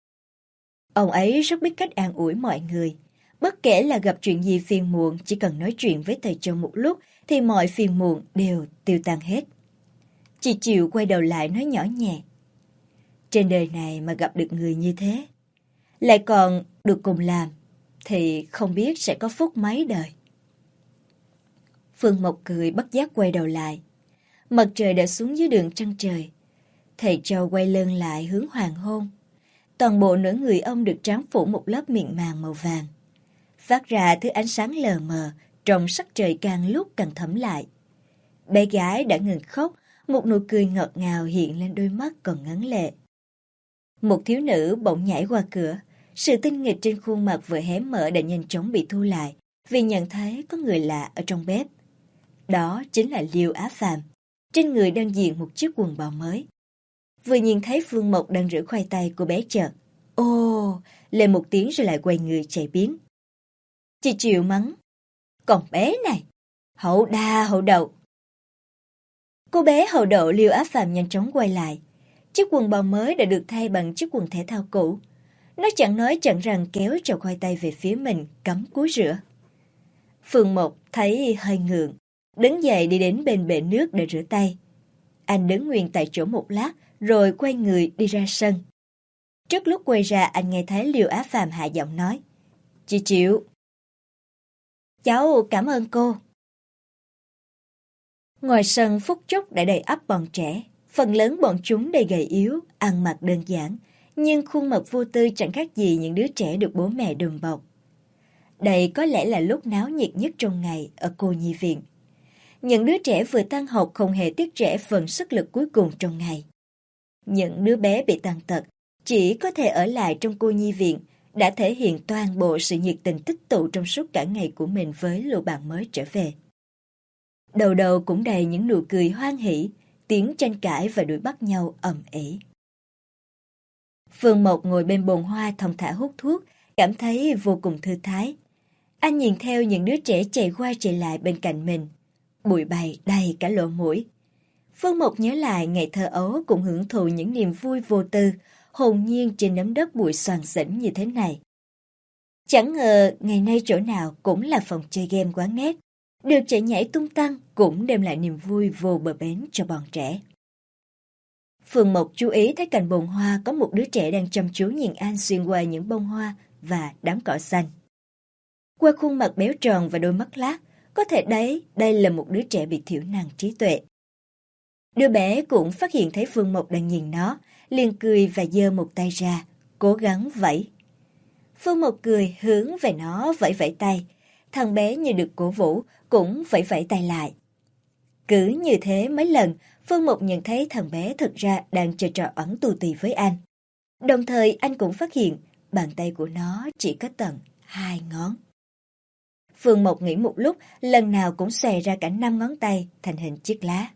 Ông ấy rất biết cách an ủi mọi người. Bất kể là gặp chuyện gì phiền muộn, chỉ cần nói chuyện với thầy Châu một lúc thì mọi phiền muộn đều tiêu tan hết. Chị Triệu quay đầu lại nói nhỏ nhẹ. Trên đời này mà gặp được người như thế, lại còn được cùng làm, thì không biết sẽ có phúc mấy đời. Phương Mộc cười bất giác quay đầu lại. Mặt trời đã xuống dưới đường trăng trời. Thầy Châu quay lưng lại hướng hoàng hôn. Toàn bộ nửa người ông được tráng phủ một lớp miệng màng màu vàng. Phát ra thứ ánh sáng lờ mờ, trong sắc trời càng lúc càng thẫm lại. Bé gái đã ngừng khóc, một nụ cười ngọt ngào hiện lên đôi mắt còn ngấn lệ. Một thiếu nữ bỗng nhảy qua cửa, sự tinh nghịch trên khuôn mặt vừa hé mở đã nhanh chóng bị thu lại, vì nhận thấy có người lạ ở trong bếp. Đó chính là Liêu Á Phàm, trên người đang diện một chiếc quần bò mới. Vừa nhìn thấy Phương Mộc đang rửa khoai tây, cô bé chợt ô lên một tiếng rồi lại quay người chạy biến. Chị Triệu mắng, còn bé này, hậu đa hậu đậu. Cô bé hậu đậu Liêu Á Phàm nhanh chóng quay lại. Chiếc quần bò mới đã được thay bằng chiếc quần thể thao cũ. Nó chẳng nói chẳng rằng kéo chậu khoai tây về phía mình, cắm cúi rửa. Phương Mộc thấy hơi ngượng, đứng dậy đi đến bên bể nước để rửa tay. Anh đứng nguyên tại chỗ một lát, rồi quay người đi ra sân. Trước lúc quay ra, anh nghe thấy Liêu Á Phàm hạ giọng nói, chị Triệu. Cháu cảm ơn cô. Ngoài sân phút chốc đã đầy ắp bọn trẻ. Phần lớn bọn chúng đầy gầy yếu, ăn mặc đơn giản, nhưng khuôn mặt vô tư chẳng khác gì những đứa trẻ được bố mẹ đùm bọc. Đây có lẽ là lúc náo nhiệt nhất trong ngày ở cô nhi viện. Những đứa trẻ vừa tan học không hề tiếc rẻ phần sức lực cuối cùng trong ngày. Những đứa bé bị tàn tật chỉ có thể ở lại trong cô nhi viện đã thể hiện toàn bộ sự nhiệt tình tích tụ trong suốt cả ngày của mình với lũ bạn mới trở về. Đầu đầu cũng đầy những nụ cười hoan hỉ, tiếng tranh cãi và đuổi bắt nhau ầm ĩ. Phương Mộc ngồi bên bồn hoa thong thả hút thuốc, cảm thấy vô cùng thư thái. Anh nhìn theo những đứa trẻ chạy qua chạy lại bên cạnh mình. Bụi bày đầy cả lỗ mũi. Phương Mộc nhớ lại ngày thơ ấu cũng hưởng thụ những niềm vui vô tư, hồn nhiên trên nấm đất bụi xoàn xỉnh như thế này. Chẳng ngờ ngày nay chỗ nào cũng là phòng chơi game quán nét. Được chạy nhảy tung tăng cũng đem lại niềm vui vô bờ bến cho bọn trẻ. Phương Mộc chú ý thấy cạnh bồn hoa có một đứa trẻ đang chăm chú nhìn anh xuyên qua những bông hoa và đám cỏ xanh. Qua khuôn mặt béo tròn và đôi mắt lác, có thể đấy đây là một đứa trẻ bị thiểu năng trí tuệ. Đứa bé cũng phát hiện thấy Phương Mộc đang nhìn nó, liền cười và giơ một tay ra, cố gắng vẫy. Phương Mộc cười hướng về nó vẫy vẫy tay, thằng bé như được cổ vũ cũng vẫy vẫy tay lại. Cứ như thế mấy lần, Phương Mộc nhận thấy thằng bé thực ra đang chơi trò ẩn tù tì với anh. Đồng thời anh cũng phát hiện bàn tay của nó chỉ có tận hai ngón. Phương Mộc nghĩ một lúc, lần nào cũng xòe ra cả năm ngón tay thành hình chiếc lá.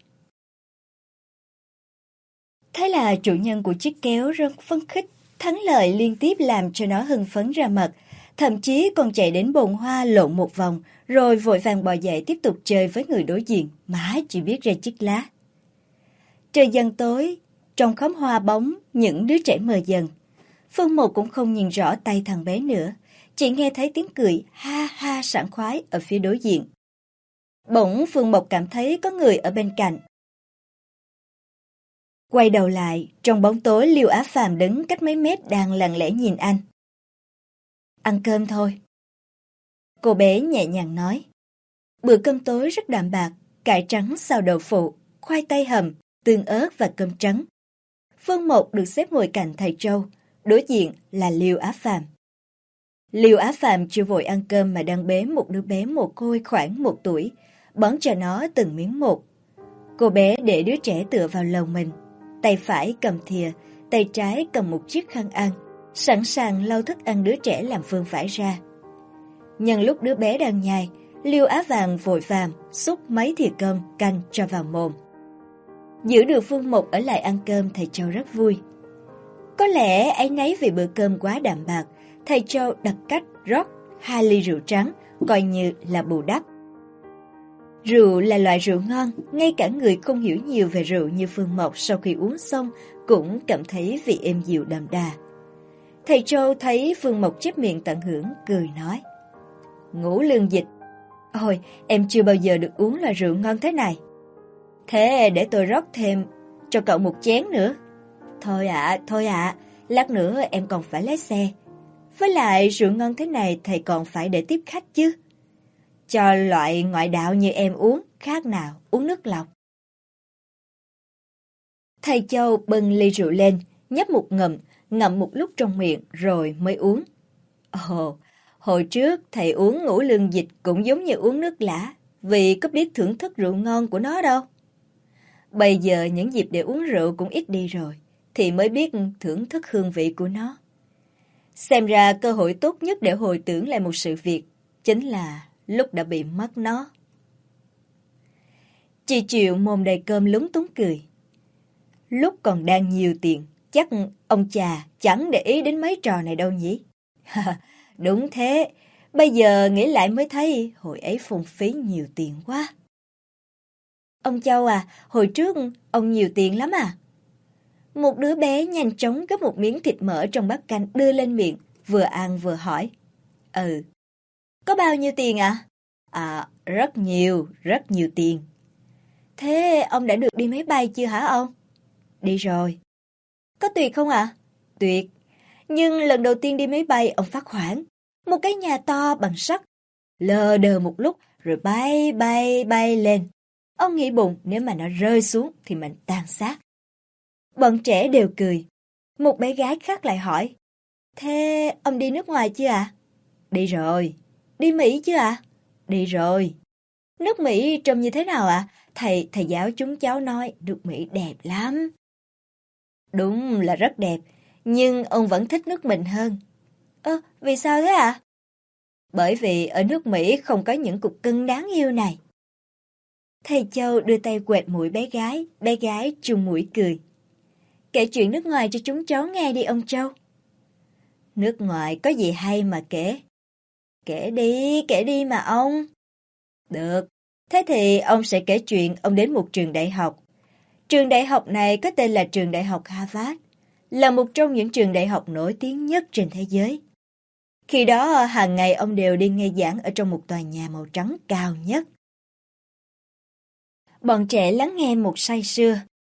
Thế là chủ nhân của chiếc kéo rất phấn khích, thắng lợi liên tiếp làm cho nó hưng phấn ra mật, thậm chí còn chạy đến bồn hoa lộn một vòng, rồi vội vàng bò dậy tiếp tục chơi với người đối diện, mãi chỉ biết ra chiếc lá. Trời dần tối, trong khóm hoa bóng, những đứa trẻ mờ dần. Phương Mộc cũng không nhìn rõ tay thằng bé nữa, chỉ nghe thấy tiếng cười ha ha sảng khoái ở phía đối diện. Bỗng Phương Mộc cảm thấy có người ở bên cạnh. Quay đầu lại, trong bóng tối Liêu Á Phàm đứng cách mấy mét đang lặng lẽ nhìn anh. Ăn cơm thôi. Cô bé nhẹ nhàng nói. Bữa cơm tối rất đạm bạc, cải trắng xào đậu phụ, khoai tây hầm, tương ớt và cơm trắng. Phương Mộc được xếp ngồi cạnh thầy Trâu, đối diện là Liêu Á Phàm. Liêu Á Phàm chưa vội ăn cơm mà đang bế một đứa bé mồ côi khoảng một tuổi, bón cho nó từng miếng một. Cô bé để đứa trẻ tựa vào lồng mình, tay phải cầm thìa, tay trái cầm một chiếc khăn ăn, sẵn sàng lau thức ăn đứa trẻ làm vương vãi ra. Nhân lúc đứa bé đang nhai, Liêu Á Vàng vội vàng xúc mấy thìa cơm canh cho vào mồm. Giữ được Phương Mộc ở lại ăn cơm, thầy Châu rất vui. Có lẽ áy náy vì bữa cơm quá đạm bạc, thầy Châu đặt cách rót hai ly rượu trắng, coi như là bù đắp. Rượu là loại rượu ngon, ngay cả người không hiểu nhiều về rượu như Phương Mộc sau khi uống xong cũng cảm thấy vị êm dịu đậm đà. Thầy Châu thấy Phương Mộc chép miệng tận hưởng, cười nói. Ngũ lương dịch. Ôi, em chưa bao giờ được uống loại rượu ngon thế này. Thế để tôi rót thêm cho cậu một chén nữa. Thôi ạ, à, thôi ạ, à, lát nữa em còn phải lái xe. Với lại rượu ngon thế này thầy còn phải để tiếp khách chứ. Cho loại ngoại đạo như em uống, khác nào uống nước lọc. Thầy Châu bưng ly rượu lên, nhấp một ngụm, ngậm một lúc trong miệng rồi mới uống. Ồ, hồi trước thầy uống ngũ lương dịch cũng giống như uống nước lã, vì có biết thưởng thức rượu ngon của nó đâu. Bây giờ những dịp để uống rượu cũng ít đi rồi, thì mới biết thưởng thức hương vị của nó. Xem ra cơ hội tốt nhất để hồi tưởng lại một sự việc chính là lúc đã bị mất nó. Chị Triệu mồm đầy cơm lúng túng cười. Lúc còn đang nhiều tiền, chắc ông chà chẳng để ý đến mấy trò này đâu nhỉ? Đúng thế, bây giờ nghĩ lại mới thấy hồi ấy phung phí nhiều tiền quá. Ông Châu à, hồi trước ông nhiều tiền lắm à? Một đứa bé nhanh chóng gấp một miếng thịt mỡ trong bát canh đưa lên miệng, vừa ăn vừa hỏi. Ừ, có bao nhiêu tiền ạ? À? À, rất nhiều, rất nhiều tiền. Thế ông đã được đi máy bay chưa hả ông? Đi rồi. Có tuyệt không ạ? À? Tuyệt. Nhưng lần đầu tiên đi máy bay ông phát hoảng. Một cái nhà to bằng sắt. Lờ đờ một lúc rồi bay bay bay lên. Ông nghĩ bụng nếu mà nó rơi xuống thì mình tan xác. Bọn trẻ đều cười. Một bé gái khác lại hỏi. Thế ông đi nước ngoài chưa ạ? À? Đi rồi. Đi Mỹ chưa ạ? À? Đi rồi. Nước Mỹ trông như thế nào ạ? À? Thầy, thầy giáo chúng cháu nói nước Mỹ đẹp lắm. Đúng là rất đẹp, nhưng ông vẫn thích nước mình hơn. Ơ, vì sao thế ạ? À? Bởi vì ở nước Mỹ không có những cục cưng đáng yêu này. Thầy Châu đưa tay quẹt mũi bé gái, bé gái chung mũi cười. Kể chuyện nước ngoài cho chúng cháu nghe đi ông Châu. Nước ngoài có gì hay mà kể? Kể đi, kể đi mà ông. Được, thế thì ông sẽ kể chuyện ông đến một trường đại học. Trường đại học này có tên là trường đại học Harvard, là một trong những trường đại học nổi tiếng nhất trên thế giới. Khi đó, hàng ngày ông đều đi nghe giảng ở trong một tòa nhà màu trắng cao nhất. Bọn trẻ lắng nghe một say sưa,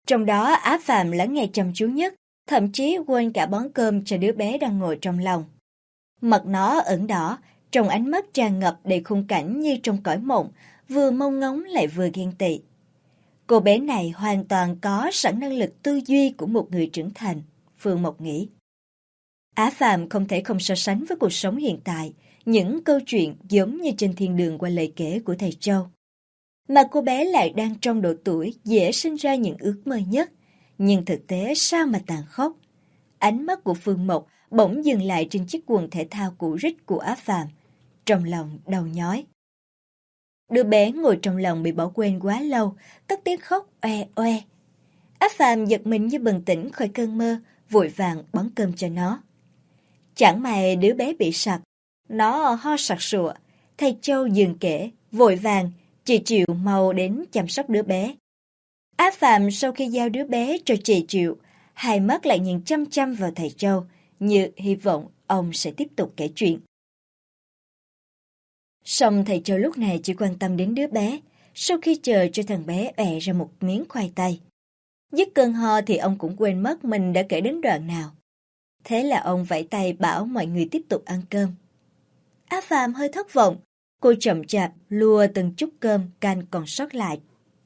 Trong đó Á Phạm lắng nghe chăm chú nhất, thậm chí quên cả bón cơm cho đứa bé đang ngồi trong lòng. Mặt nó ửng đỏ, trong ánh mắt tràn ngập đầy khung cảnh như trong cõi mộng, vừa mong ngóng lại vừa ghen tị. Cô bé này hoàn toàn có sẵn năng lực tư duy của một người trưởng thành, Phương Mộc nghĩ. Á Phạm không thể không so sánh với cuộc sống hiện tại, những câu chuyện giống như trên thiên đường qua lời kể của thầy Châu. Mà cô bé lại đang trong độ tuổi dễ sinh ra những ước mơ nhất, nhưng thực tế sao mà tàn khốc. Ánh mắt của Phương Mộc bỗng dừng lại trên chiếc quần thể thao cũ rích của Á Phạm, trong lòng đau nhói. Đứa bé ngồi trong lòng bị bỏ quên quá lâu, cất tiếng khóc oe oe. Á Phạm giật mình như bừng tỉnh khỏi cơn mơ, vội vàng bón cơm cho nó. Chẳng may đứa bé bị sặc, nó ho sặc sụa. Thầy Châu dừng kể, vội vàng, chị Triệu mau đến chăm sóc đứa bé. Á Phạm sau khi giao đứa bé cho chị Triệu, hai mắt lại nhìn chăm chăm vào thầy Châu, như hy vọng ông sẽ tiếp tục kể chuyện. Song thầy Châu lúc này chỉ quan tâm đến đứa bé, sau khi chờ cho thằng bé ẹ ra một miếng khoai tây. Dứt cơn ho thì ông cũng quên mất mình đã kể đến đoạn nào. Thế là ông vẫy tay bảo mọi người tiếp tục ăn cơm. Á Phạm hơi thất vọng, cô chậm chạp lùa từng chút cơm canh còn sót lại.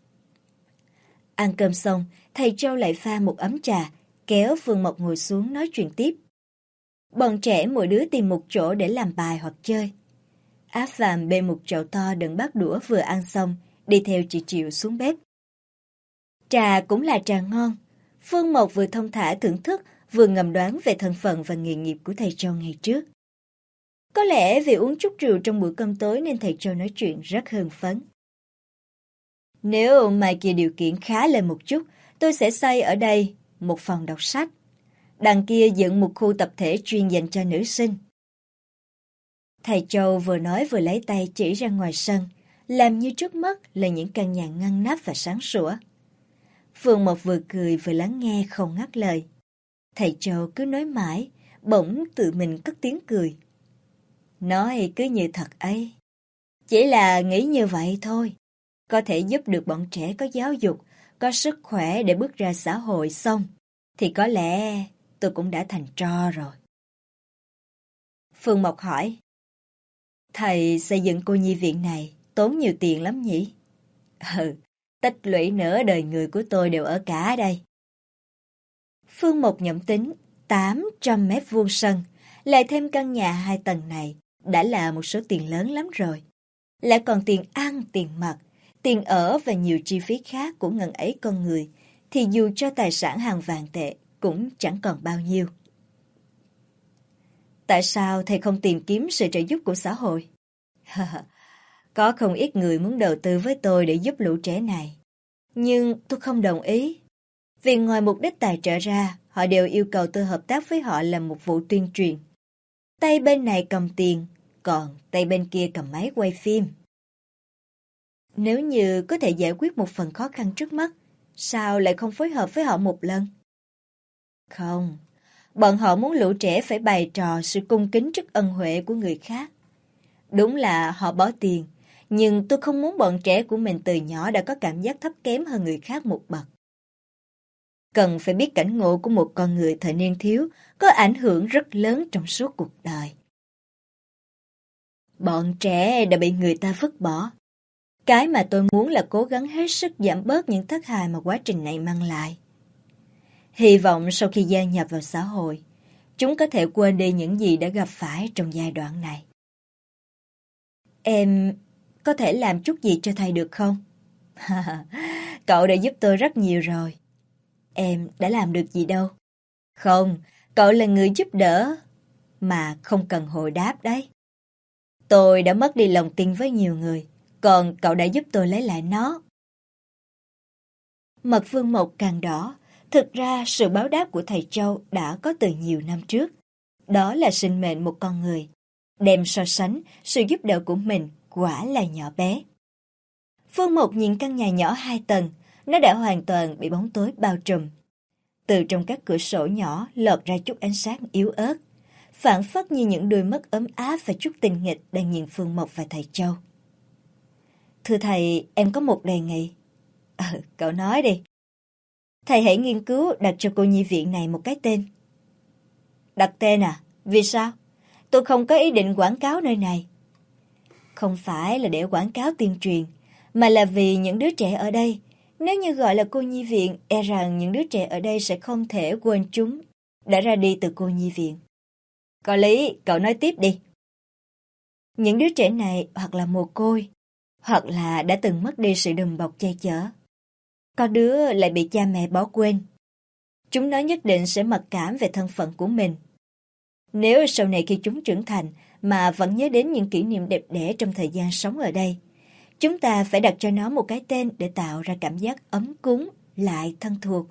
Ăn cơm xong, thầy Châu lại pha một ấm trà, kéo Phương Mộc ngồi xuống nói chuyện tiếp. Bọn trẻ mỗi đứa tìm một chỗ để làm bài hoặc chơi. Á Phạm bê một chậu to đựng bát đũa vừa ăn xong, đi theo chị Triệu xuống bếp. Trà cũng là trà ngon. Phương Mộc vừa thông thả thưởng thức, vừa ngầm đoán về thân phận và nghề nghiệp của thầy Châu ngày trước. Có lẽ vì uống chút rượu trong bữa cơm tối nên thầy Châu nói chuyện rất hưng phấn. Nếu mai kia điều kiện khá lên một chút, tôi sẽ xây ở đây một phòng đọc sách. Đằng kia dựng một khu tập thể chuyên dành cho nữ sinh. Thầy Châu vừa nói vừa lấy tay chỉ ra ngoài sân, làm như trước mắt là những căn nhà ngăn nắp và sáng sủa. Phương Mộc vừa cười vừa lắng nghe không ngắt lời. Thầy Châu cứ nói mãi, bỗng tự mình cất tiếng cười. Nói cứ như thật ấy. Chỉ là nghĩ như vậy thôi. Có thể giúp được bọn trẻ có giáo dục, có sức khỏe để bước ra xã hội xong, thì có lẽ tôi cũng đã thành tro rồi. Phương Mộc hỏi. Thầy xây dựng cô nhi viện này tốn nhiều tiền lắm nhỉ? Ừ, tích lũy nửa đời người của tôi đều ở cả đây. Phương Mộc nhẩm tính tám trăm mét vuông sân, lại thêm căn nhà hai tầng này, đã là một số tiền lớn lắm rồi. Lại còn tiền ăn, tiền mặc, tiền ở và nhiều chi phí khác của ngần ấy con người, thì dù cho tài sản hàng vạn tệ cũng chẳng còn bao nhiêu. Tại sao thầy không tìm kiếm sự trợ giúp của xã hội? Có không ít người muốn đầu tư với tôi để giúp lũ trẻ này. Nhưng tôi không đồng ý. Vì ngoài mục đích tài trợ ra, họ đều yêu cầu tôi hợp tác với họ làm một vụ tuyên truyền. Tay bên này cầm tiền, còn tay bên kia cầm máy quay phim. Nếu như có thể giải quyết một phần khó khăn trước mắt, sao lại không phối hợp với họ một lần? Không, bọn họ muốn lũ trẻ phải bày trò sự cung kính trước ân huệ của người khác. Đúng là họ bỏ tiền, nhưng tôi không muốn bọn trẻ của mình từ nhỏ đã có cảm giác thấp kém hơn người khác một bậc. Cần phải biết cảnh ngộ của một con người thời niên thiếu có ảnh hưởng rất lớn trong suốt cuộc đời. Bọn trẻ đã bị người ta vứt bỏ. Cái mà tôi muốn là cố gắng hết sức giảm bớt những thất hại mà quá trình này mang lại. Hy vọng sau khi gia nhập vào xã hội, chúng có thể quên đi những gì đã gặp phải trong giai đoạn này. Em có thể làm chút gì cho thầy được không? Cậu đã giúp tôi rất nhiều rồi. Em đã làm được gì đâu. Không, cậu là người giúp đỡ, mà không cần hồi đáp đấy. Tôi đã mất đi lòng tin với nhiều người, còn cậu đã giúp tôi lấy lại nó. Mặt Phương Mộc càng đỏ. Thực ra sự báo đáp của thầy Châu đã có từ nhiều năm trước. Đó là sinh mệnh một con người. Đem so sánh, sự giúp đỡ của mình quả là nhỏ bé. Phương Mộc nhìn căn nhà nhỏ hai tầng, nó đã hoàn toàn bị bóng tối bao trùm. Từ trong các cửa sổ nhỏ lọt ra chút ánh sáng yếu ớt, phảng phất như những đôi mắt ấm áp và chút tình nghịch đang nhìn Phương Mộc và thầy Châu. Thưa thầy, em có một đề nghị. Ừ, cậu nói đi. Thầy hãy nghiên cứu đặt cho cô nhi viện này một cái tên. Đặt tên à? Vì sao? Tôi không có ý định quảng cáo nơi này. Không phải là để quảng cáo tuyên truyền, mà là vì những đứa trẻ ở đây. Nếu như gọi là cô nhi viện, e rằng những đứa trẻ ở đây sẽ không thể quên chúng đã ra đi từ cô nhi viện. Có lý, cậu nói tiếp đi. Những đứa trẻ này hoặc là mồ côi, hoặc là đã từng mất đi sự đùm bọc che chở. Có đứa lại bị cha mẹ bỏ quên. Chúng nó nhất định sẽ mặc cảm về thân phận của mình. Nếu sau này khi chúng trưởng thành mà vẫn nhớ đến những kỷ niệm đẹp đẽ trong thời gian sống ở đây, chúng ta phải đặt cho nó một cái tên để tạo ra cảm giác ấm cúng, lại thân thuộc.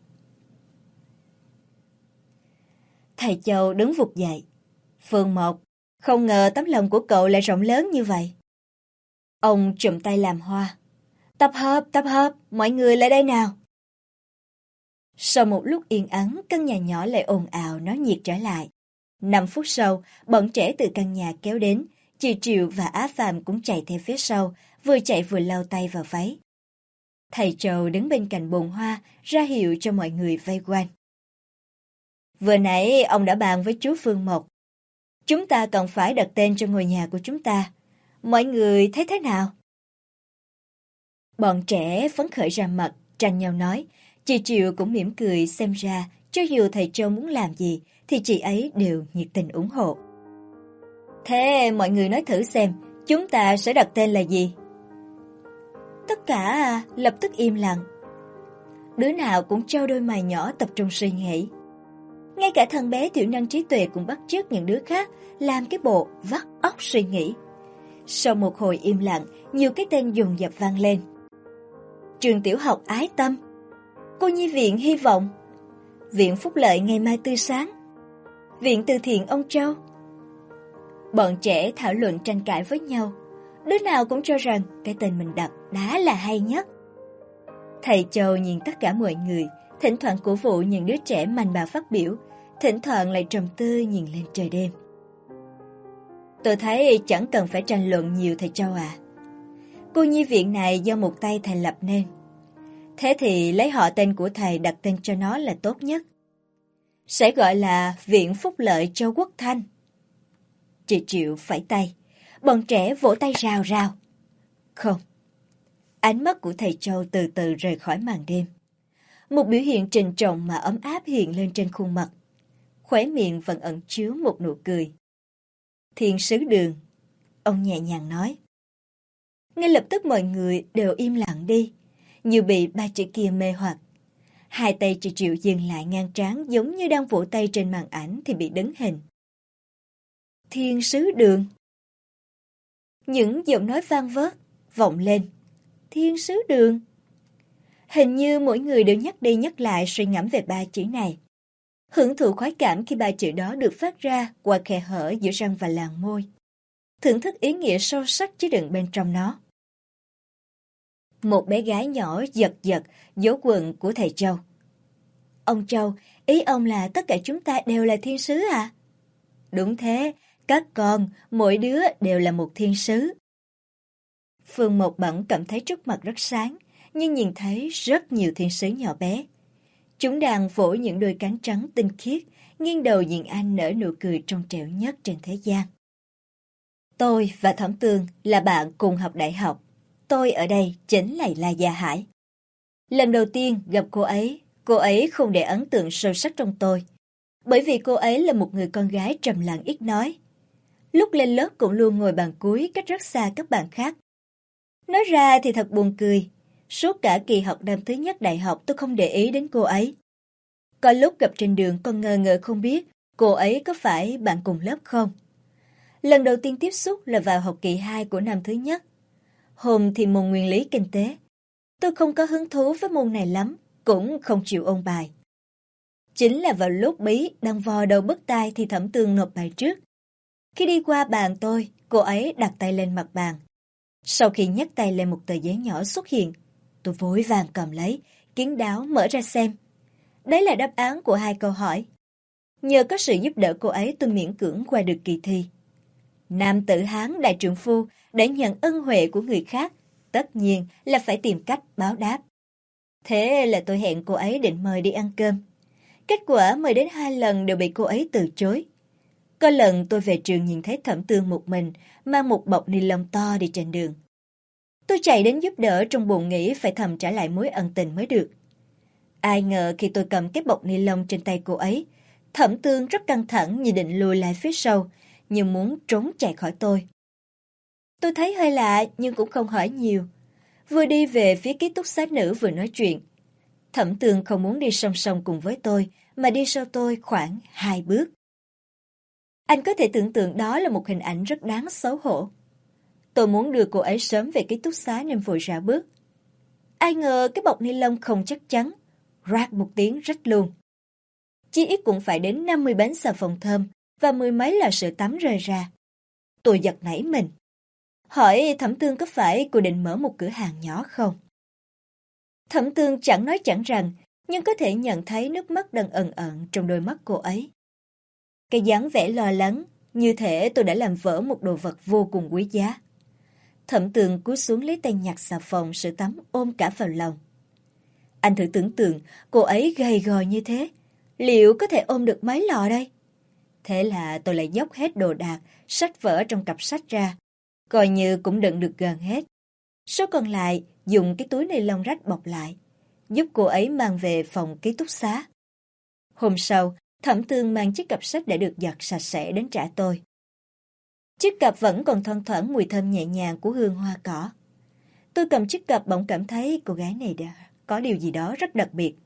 Thầy Châu đứng vụt dậy. Phương Mộc, không ngờ tấm lòng của cậu lại rộng lớn như vậy. Ông trụm tay làm hoa. Tập hợp, tập hợp, mọi người lại đây nào. Sau một lúc yên ắng, căn nhà nhỏ lại ồn ào náo nhiệt trở lại. Năm phút sau, bọn trẻ từ căn nhà kéo đến, chị Triệu và Á Phạm cũng chạy theo phía sau, vừa chạy vừa lau tay vào váy. Thầy Châu đứng bên cạnh bồn hoa, ra hiệu cho mọi người vây quanh. Vừa nãy ông đã bàn với chú Phương Mộc. Chúng ta cần phải đặt tên cho ngôi nhà của chúng ta. Mọi người thấy thế nào? Bọn trẻ phấn khởi ra mặt, tranh nhau nói. Chị Triệu cũng mỉm cười, xem ra cho dù thầy Châu muốn làm gì thì chị ấy đều nhiệt tình ủng hộ. Thế mọi người nói thử xem, chúng ta sẽ đặt tên là gì? Tất cả lập tức im lặng. Đứa nào cũng trao đôi mày nhỏ tập trung suy nghĩ. Ngay cả thằng bé thiểu năng trí tuệ cũng bắt chước những đứa khác làm cái bộ vắt óc suy nghĩ. Sau một hồi im lặng, nhiều cái tên dồn dập vang lên. Trường tiểu học Ái Tâm, cô nhi viện Hy vọng, viện Phúc Lợi Ngày Mai Tươi Sáng, viện Từ Thiện Ông Châu. Bọn trẻ thảo luận tranh cãi với nhau, đứa nào cũng cho rằng cái tên mình đặt đã là hay nhất. Thầy Châu nhìn tất cả mọi người, thỉnh thoảng cổ vũ những đứa trẻ mạnh bạo phát biểu, thỉnh thoảng lại trầm tư nhìn lên trời đêm. Tôi thấy chẳng cần phải tranh luận nhiều thầy Châu à. Cô nhi viện này do một tay thầy lập nên. Thế thì lấy họ tên của thầy đặt tên cho nó là tốt nhất. Sẽ gọi là Viện Phúc Lợi Châu Quốc Thanh. Chị Triệu phẩy tay, bọn trẻ vỗ tay rào rào. Không. Ánh mắt của thầy Châu từ từ rời khỏi màn đêm. Một biểu hiện trịnh trọng mà ấm áp hiện lên trên khuôn mặt. Khóe miệng vẫn ẩn chứa một nụ cười. Thiên sứ đường, ông nhẹ nhàng nói. Ngay lập tức mọi người đều im lặng đi, như bị ba chữ kia mê hoặc. Hai tay chị Triệu dừng lại ngang trán giống như đang vỗ tay trên màn ảnh thì bị đứng hình. Thiên sứ đường. Những giọng nói vang vớt, vọng lên. Thiên sứ đường. Hình như mỗi người đều nhắc đi nhắc lại suy ngẫm về ba chữ này. Hưởng thụ khoái cảm khi ba chữ đó được phát ra qua khe hở giữa răng và làn môi. Thưởng thức ý nghĩa sâu sắc chứa đựng bên trong nó. Một bé gái nhỏ giật giật dấu quần của thầy Châu. Ông Châu, ý ông là tất cả chúng ta đều là thiên sứ à? Đúng thế, các con, mỗi đứa đều là một thiên sứ. Phương Mộc Bẩn cảm thấy trước mặt rất sáng, nhưng nhìn thấy rất nhiều thiên sứ nhỏ bé. Chúng đang vỗ những đôi cánh trắng tinh khiết, nghiêng đầu nhìn anh nở nụ cười trong trẻo nhất trên thế gian. Tôi và Thẩm Tường là bạn cùng học đại học. Tôi ở đây chính là La Gia Hải. Lần đầu tiên gặp cô ấy, cô ấy không để ấn tượng sâu sắc trong tôi. Bởi vì cô ấy là một người con gái trầm lặng ít nói. Lúc lên lớp cũng luôn ngồi bàn cuối cách rất xa các bạn khác. Nói ra thì thật buồn cười. Suốt cả kỳ học năm thứ nhất đại học tôi không để ý đến cô ấy. Có lúc gặp trên đường còn ngờ ngợ không biết cô ấy có phải bạn cùng lớp không. Lần đầu tiên tiếp xúc là vào học kỳ hai của năm thứ nhất. Hôm thì môn nguyên lý kinh tế. Tôi không có hứng thú với môn này lắm, cũng không chịu ôn bài. Chính là vào lúc Bí đang vò đầu bứt tai thì Thẩm Tường nộp bài trước. Khi đi qua bàn tôi, cô ấy đặt tay lên mặt bàn. Sau khi nhấc tay lên một tờ giấy nhỏ xuất hiện, tôi vội vàng cầm lấy, kín đáo mở ra xem. Đấy là đáp án của hai câu hỏi. Nhờ có sự giúp đỡ cô ấy tôi miễn cưỡng qua được kỳ thi. Nam tử Hán đại trượng phu đã nhận ân huệ của người khác, tất nhiên là phải tìm cách báo đáp. Thế là tôi hẹn cô ấy định mời đi ăn cơm. Kết quả mời đến hai lần đều bị cô ấy từ chối. Có lần tôi về trường nhìn thấy Thẩm Tường một mình, mang một bọc ni lông to đi trên đường. Tôi chạy đến giúp đỡ trong bụng nghĩ phải thầm trả lại mối ân tình mới được. Ai ngờ khi tôi cầm cái bọc ni lông trên tay cô ấy, Thẩm Tường rất căng thẳng như định lùi lại phía sau, như muốn trốn chạy khỏi tôi. Tôi thấy hơi lạ nhưng cũng không hỏi nhiều. Vừa đi về phía ký túc xá nữ vừa nói chuyện. Thẩm Tường không muốn đi song song cùng với tôi, mà đi sau tôi khoảng hai bước. Anh có thể tưởng tượng đó là một hình ảnh rất đáng xấu hổ. Tôi muốn đưa cô ấy sớm về ký túc xá nên vội rảo bước. Ai ngờ cái bọc ni lông không chắc chắn, rạc một tiếng rách luôn. Chí ít cũng phải đến năm mươi bánh xà phòng thơm và mười mấy lọ sữa tắm rơi ra. Tôi giật nảy mình. Hỏi Thẩm Tường có phải cô định mở một cửa hàng nhỏ không? Thẩm Tường chẳng nói chẳng rằng, nhưng có thể nhận thấy nước mắt đang ẩn ẩn trong đôi mắt cô ấy. Cái dáng vẻ lo lắng, như thể tôi đã làm vỡ một đồ vật vô cùng quý giá. Thẩm Tường cúi xuống lấy tay nhặt xà phòng sữa tắm ôm cả vào lòng. Anh thử tưởng tượng cô ấy gầy gò như thế, liệu có thể ôm được mấy lọ đây? Thế là tôi lại dốc hết đồ đạc, sách vở trong cặp sách ra, coi như cũng đựng được gần hết. Số còn lại dùng cái túi ni lông rách bọc lại, giúp cô ấy mang về phòng ký túc xá. Hôm sau, Thẩm Tường mang chiếc cặp sách đã được giặt sạch sẽ đến trả tôi. Chiếc cặp vẫn còn thoang thoảng mùi thơm nhẹ nhàng của hương hoa cỏ. Tôi cầm chiếc cặp bỗng cảm thấy cô gái này đã có điều gì đó rất đặc biệt.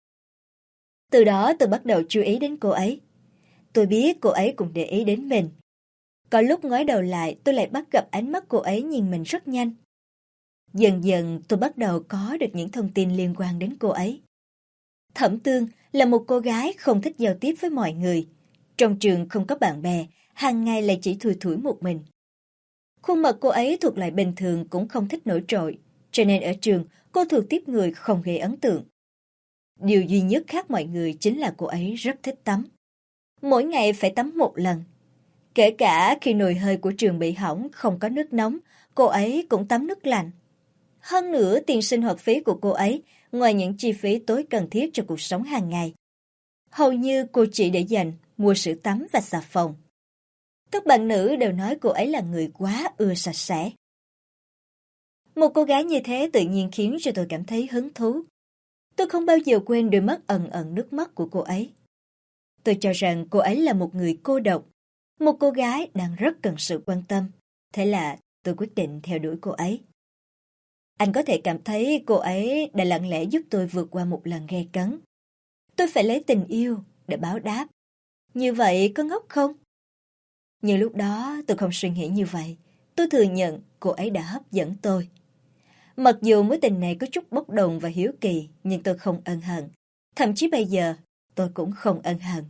Từ đó tôi bắt đầu chú ý đến cô ấy. Tôi biết cô ấy cũng để ý đến mình. Có lúc ngoái đầu lại tôi lại bắt gặp ánh mắt cô ấy nhìn mình rất nhanh. Dần dần tôi bắt đầu có được những thông tin liên quan đến cô ấy. Thẩm Tường là một cô gái không thích giao tiếp với mọi người. Trong trường không có bạn bè, hàng ngày lại chỉ thui thủi một mình. Khuôn mặt cô ấy thuộc loại bình thường cũng không thích nổi trội, cho nên ở trường cô thường tiếp người không gây ấn tượng. Điều duy nhất khác mọi người chính là cô ấy rất thích tắm. Mỗi ngày phải tắm một lần. Kể cả khi nồi hơi của trường bị hỏng không có nước nóng, cô ấy cũng tắm nước lạnh. Hơn nữa tiền sinh hoạt phí của cô ấy, ngoài những chi phí tối cần thiết cho cuộc sống hàng ngày, hầu như cô chỉ để dành mua sữa tắm và xà phòng. Các bạn nữ đều nói cô ấy là người quá ưa sạch sẽ. Một cô gái như thế tự nhiên khiến cho tôi cảm thấy hứng thú. Tôi không bao giờ quên đôi mắt ẩn ẩn nước mắt của cô ấy. Tôi cho rằng cô ấy là một người cô độc, một cô gái đang rất cần sự quan tâm. Thế là tôi quyết định theo đuổi cô ấy. Anh có thể cảm thấy cô ấy đã lặng lẽ giúp tôi vượt qua một lần gay cấn. Tôi phải lấy tình yêu để báo đáp. Như vậy có ngốc không? Nhưng lúc đó tôi không suy nghĩ như vậy. Tôi thừa nhận cô ấy đã hấp dẫn tôi. Mặc dù mối tình này có chút bốc đồng và hiếu kỳ, nhưng tôi không ân hận. Thậm chí bây giờ tôi cũng không ân hận.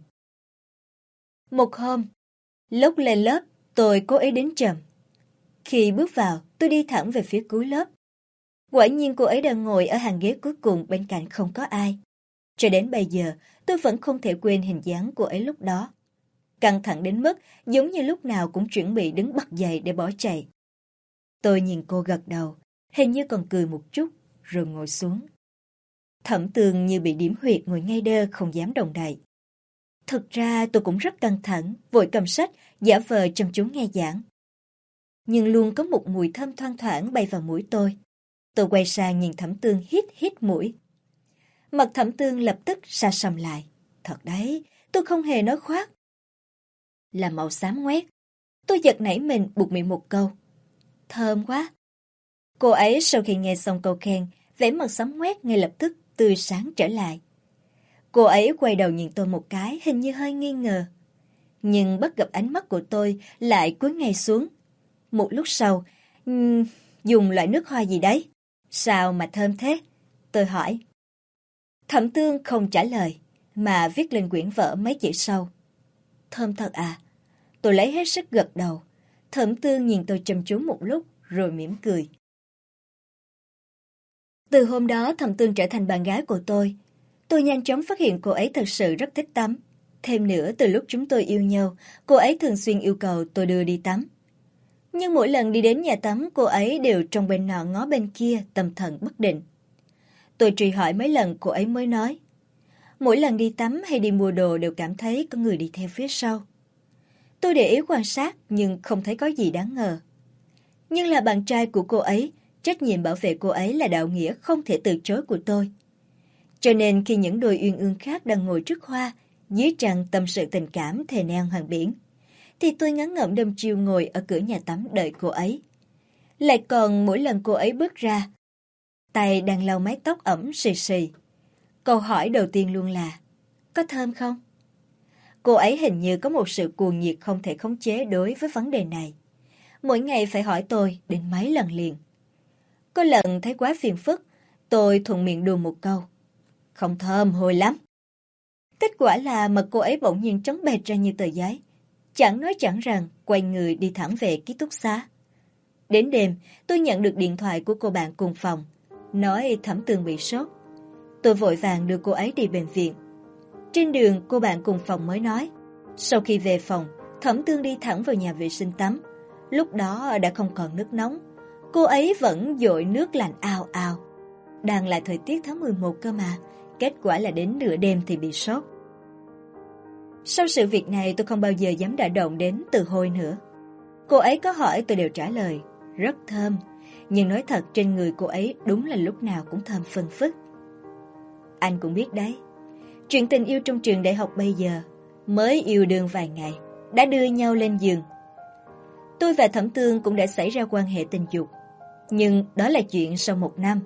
Một hôm, lúc lên lớp, tôi cố ý đến chậm. Khi bước vào, tôi đi thẳng về phía cuối lớp. Quả nhiên cô ấy đang ngồi ở hàng ghế cuối cùng, bên cạnh không có ai. Cho đến bây giờ, tôi vẫn không thể quên hình dáng cô ấy lúc đó. Căng thẳng đến mức giống như lúc nào cũng chuẩn bị đứng bật dậy để bỏ chạy. Tôi nhìn cô gật đầu, hình như còn cười một chút, rồi ngồi xuống. Thẩm Tường như bị điểm huyệt ngồi ngay đơ không dám động đậy. Thực ra tôi cũng rất căng thẳng, vội cầm sách, giả vờ chăm chú nghe giảng. Nhưng luôn có một mùi thơm thoang thoảng bay vào mũi tôi. Tôi quay sang nhìn Thẩm Tường hít hít mũi. Mặt Thẩm Tường lập tức sa sầm lại. Thật đấy, tôi không hề nói khoác. Là màu xám ngoét. Tôi giật nảy mình buột miệng một câu. Thơm quá. Cô ấy sau khi nghe xong câu khen, vẻ mặt xám ngoét ngay lập tức tươi sáng trở lại. Cô ấy quay đầu nhìn tôi một cái, hình như hơi nghi ngờ. Nhưng bắt gặp ánh mắt của tôi lại cúi ngay xuống. Một lúc sau, um, dùng loại nước hoa gì đấy? Sao mà thơm thế? Tôi hỏi. Thẩm Tường không trả lời, mà viết lên quyển vở mấy chữ sau. Thơm thật à? Tôi lấy hết sức gật đầu. Thẩm Tường nhìn tôi chăm chú một lúc, rồi mỉm cười. Từ hôm đó Thẩm Tường trở thành bạn gái của tôi. Tôi nhanh chóng phát hiện cô ấy thật sự rất thích tắm. Thêm nữa, từ lúc chúng tôi yêu nhau, cô ấy thường xuyên yêu cầu tôi đưa đi tắm. Nhưng mỗi lần đi đến nhà tắm, cô ấy đều trong bên nọ ngó bên kia, tâm thần bất định. Tôi truy hỏi mấy lần cô ấy mới nói. Mỗi lần đi tắm hay đi mua đồ đều cảm thấy có người đi theo phía sau. Tôi để ý quan sát nhưng không thấy có gì đáng ngờ. Nhưng là bạn trai của cô ấy, trách nhiệm bảo vệ cô ấy là đạo nghĩa không thể từ chối của tôi. Cho nên khi những đôi uyên ương khác đang ngồi trước hoa, dưới trăng tâm sự tình cảm thề neo hàng biển, thì tôi ngán ngẩm đâm chiêu ngồi ở cửa nhà tắm đợi cô ấy. Lại còn mỗi lần cô ấy bước ra, tay đang lau mái tóc ẩm xì xì. Câu hỏi đầu tiên luôn là, có thơm không? Cô ấy hình như có một sự cuồng nhiệt không thể khống chế đối với vấn đề này. Mỗi ngày phải hỏi tôi đến mấy lần liền. Có lần thấy quá phiền phức, tôi thuận miệng đùa một câu. Không thơm, hôi lắm. Kết quả là mặt cô ấy bỗng nhiên trắng bệch ra như tờ giấy. Chẳng nói chẳng rằng, quay người đi thẳng về ký túc xá. Đến đêm, tôi nhận được điện thoại của cô bạn cùng phòng, nói Thẩm Tường bị sốt. Tôi vội vàng đưa cô ấy đi bệnh viện. Trên đường, cô bạn cùng phòng mới nói. Sau khi về phòng, Thẩm Tường đi thẳng vào nhà vệ sinh tắm. Lúc đó đã không còn nước nóng. Cô ấy vẫn dội nước lạnh ào ào. Đang là thời tiết tháng mười một cơ mà. Kết quả là đến nửa đêm thì bị sốt. Sau sự việc này tôi không bao giờ dám đả động đến từ hôi nữa. Cô ấy có hỏi tôi đều trả lời. Rất thơm. Nhưng nói thật trên người cô ấy đúng là lúc nào cũng thơm phừng phức. Anh cũng biết đấy. Chuyện tình yêu trong trường đại học bây giờ, mới yêu đương vài ngày, đã đưa nhau lên giường. Tôi và Thẩm Tường cũng đã xảy ra quan hệ tình dục. Nhưng đó là chuyện sau một năm.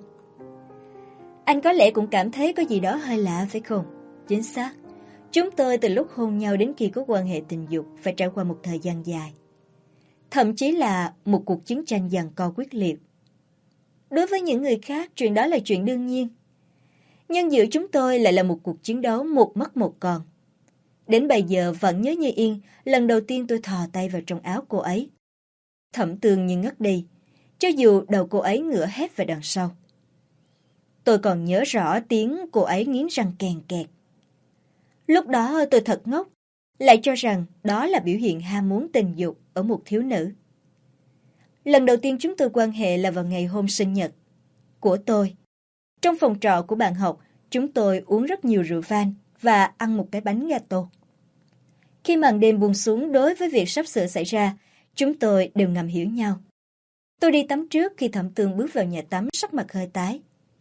Anh có lẽ cũng cảm thấy có gì đó hơi lạ phải không? Chính xác. Chúng tôi từ lúc hôn nhau đến khi có quan hệ tình dục phải trải qua một thời gian dài. Thậm chí là một cuộc chiến tranh giằng co quyết liệt. Đối với những người khác, chuyện đó là chuyện đương nhiên. Nhưng giữa chúng tôi lại là một cuộc chiến đấu một mất một còn. Đến bây giờ vẫn nhớ như yên, lần đầu tiên tôi thò tay vào trong áo cô ấy. Thẩm Tường như ngất đi, cho dù đầu cô ấy ngửa hết về đằng sau. Tôi còn nhớ rõ tiếng cô ấy nghiến răng kèn kẹt. Lúc đó tôi thật ngốc, lại cho rằng đó là biểu hiện ham muốn tình dục ở một thiếu nữ. Lần đầu tiên chúng tôi quan hệ là vào ngày hôm sinh nhật của tôi. Trong phòng trọ của bạn học, chúng tôi uống rất nhiều rượu vang và ăn một cái bánh gato. Khi màn đêm buông xuống đối với việc sắp sửa xảy ra, chúng tôi đều ngầm hiểu nhau. Tôi đi tắm trước khi Thẩm Tường bước vào nhà tắm sắc mặt hơi tái.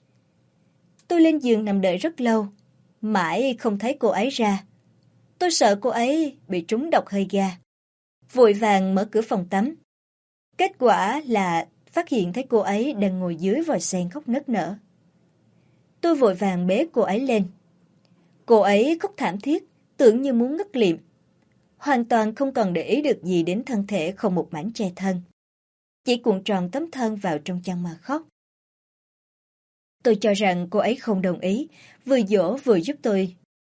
Tôi lên giường nằm đợi rất lâu, mãi không thấy cô ấy ra. Tôi sợ cô ấy bị trúng độc hơi ga. Vội vàng mở cửa phòng tắm. Kết quả là phát hiện thấy cô ấy đang ngồi dưới vòi sen khóc nức nở. Tôi vội vàng bế cô ấy lên. Cô ấy khóc thảm thiết, tưởng như muốn ngất lịm. Hoàn toàn không còn để ý được gì đến thân thể không một mảnh che thân. Chỉ cuộn tròn tấm thân vào trong chăn mà khóc. Tôi cho rằng cô ấy không đồng ý, vừa dỗ vừa giúp tôi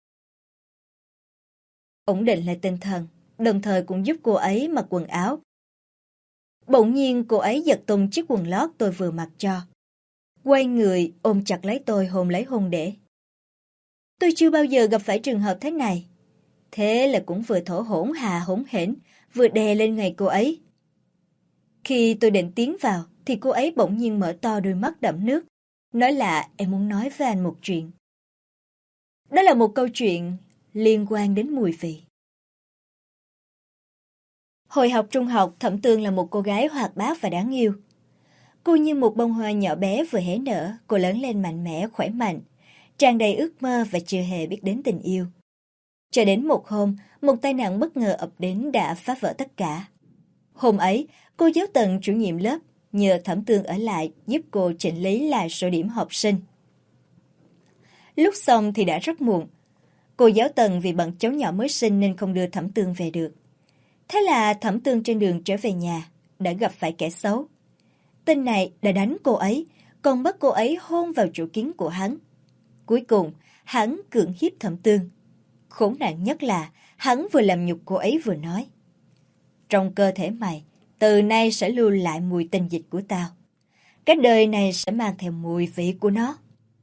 ổn định lại tinh thần, đồng thời cũng giúp cô ấy mặc quần áo. Bỗng nhiên cô ấy giật tung chiếc quần lót tôi vừa mặc cho. Quay người ôm chặt lấy tôi hôn lấy hôn để. Tôi chưa bao giờ gặp phải trường hợp thế này. Thế là cũng vừa thổ hổn hà hỗn hển, vừa đè lên người cô ấy. Khi tôi định tiến vào, thì cô ấy bỗng nhiên mở to đôi mắt đẫm nước, nói là em muốn nói với anh một chuyện. Đó là một câu chuyện liên quan đến mùi vị. Hồi học trung học, Thẩm Tường là một cô gái hoạt bát và đáng yêu. Cô như một bông hoa nhỏ bé vừa hé nở, cô lớn lên mạnh mẽ, khỏe mạnh, tràn đầy ước mơ và chưa hề biết đến tình yêu. Cho đến một hôm, một tai nạn bất ngờ ập đến đã phá vỡ tất cả. Hôm ấy, cô giáo Tần chủ nhiệm lớp nhờ Thẩm Tường ở lại giúp cô chỉnh lý lại sổ điểm học sinh. Lúc xong thì đã rất muộn. Cô giáo Tần vì bận cháu nhỏ mới sinh nên không đưa Thẩm Tường về được. Thế là Thẩm Tường trên đường trở về nhà đã gặp phải kẻ xấu. Tên này đã đánh cô ấy, còn bắt cô ấy hôn vào chỗ kín của hắn. Cuối cùng, hắn cưỡng hiếp Thẩm Tường. Khốn nạn nhất là hắn vừa làm nhục cô ấy vừa nói: trong cơ thể mày, từ nay sẽ lưu lại mùi tình dịch của tao. Cái đời này sẽ mang theo mùi vị của nó.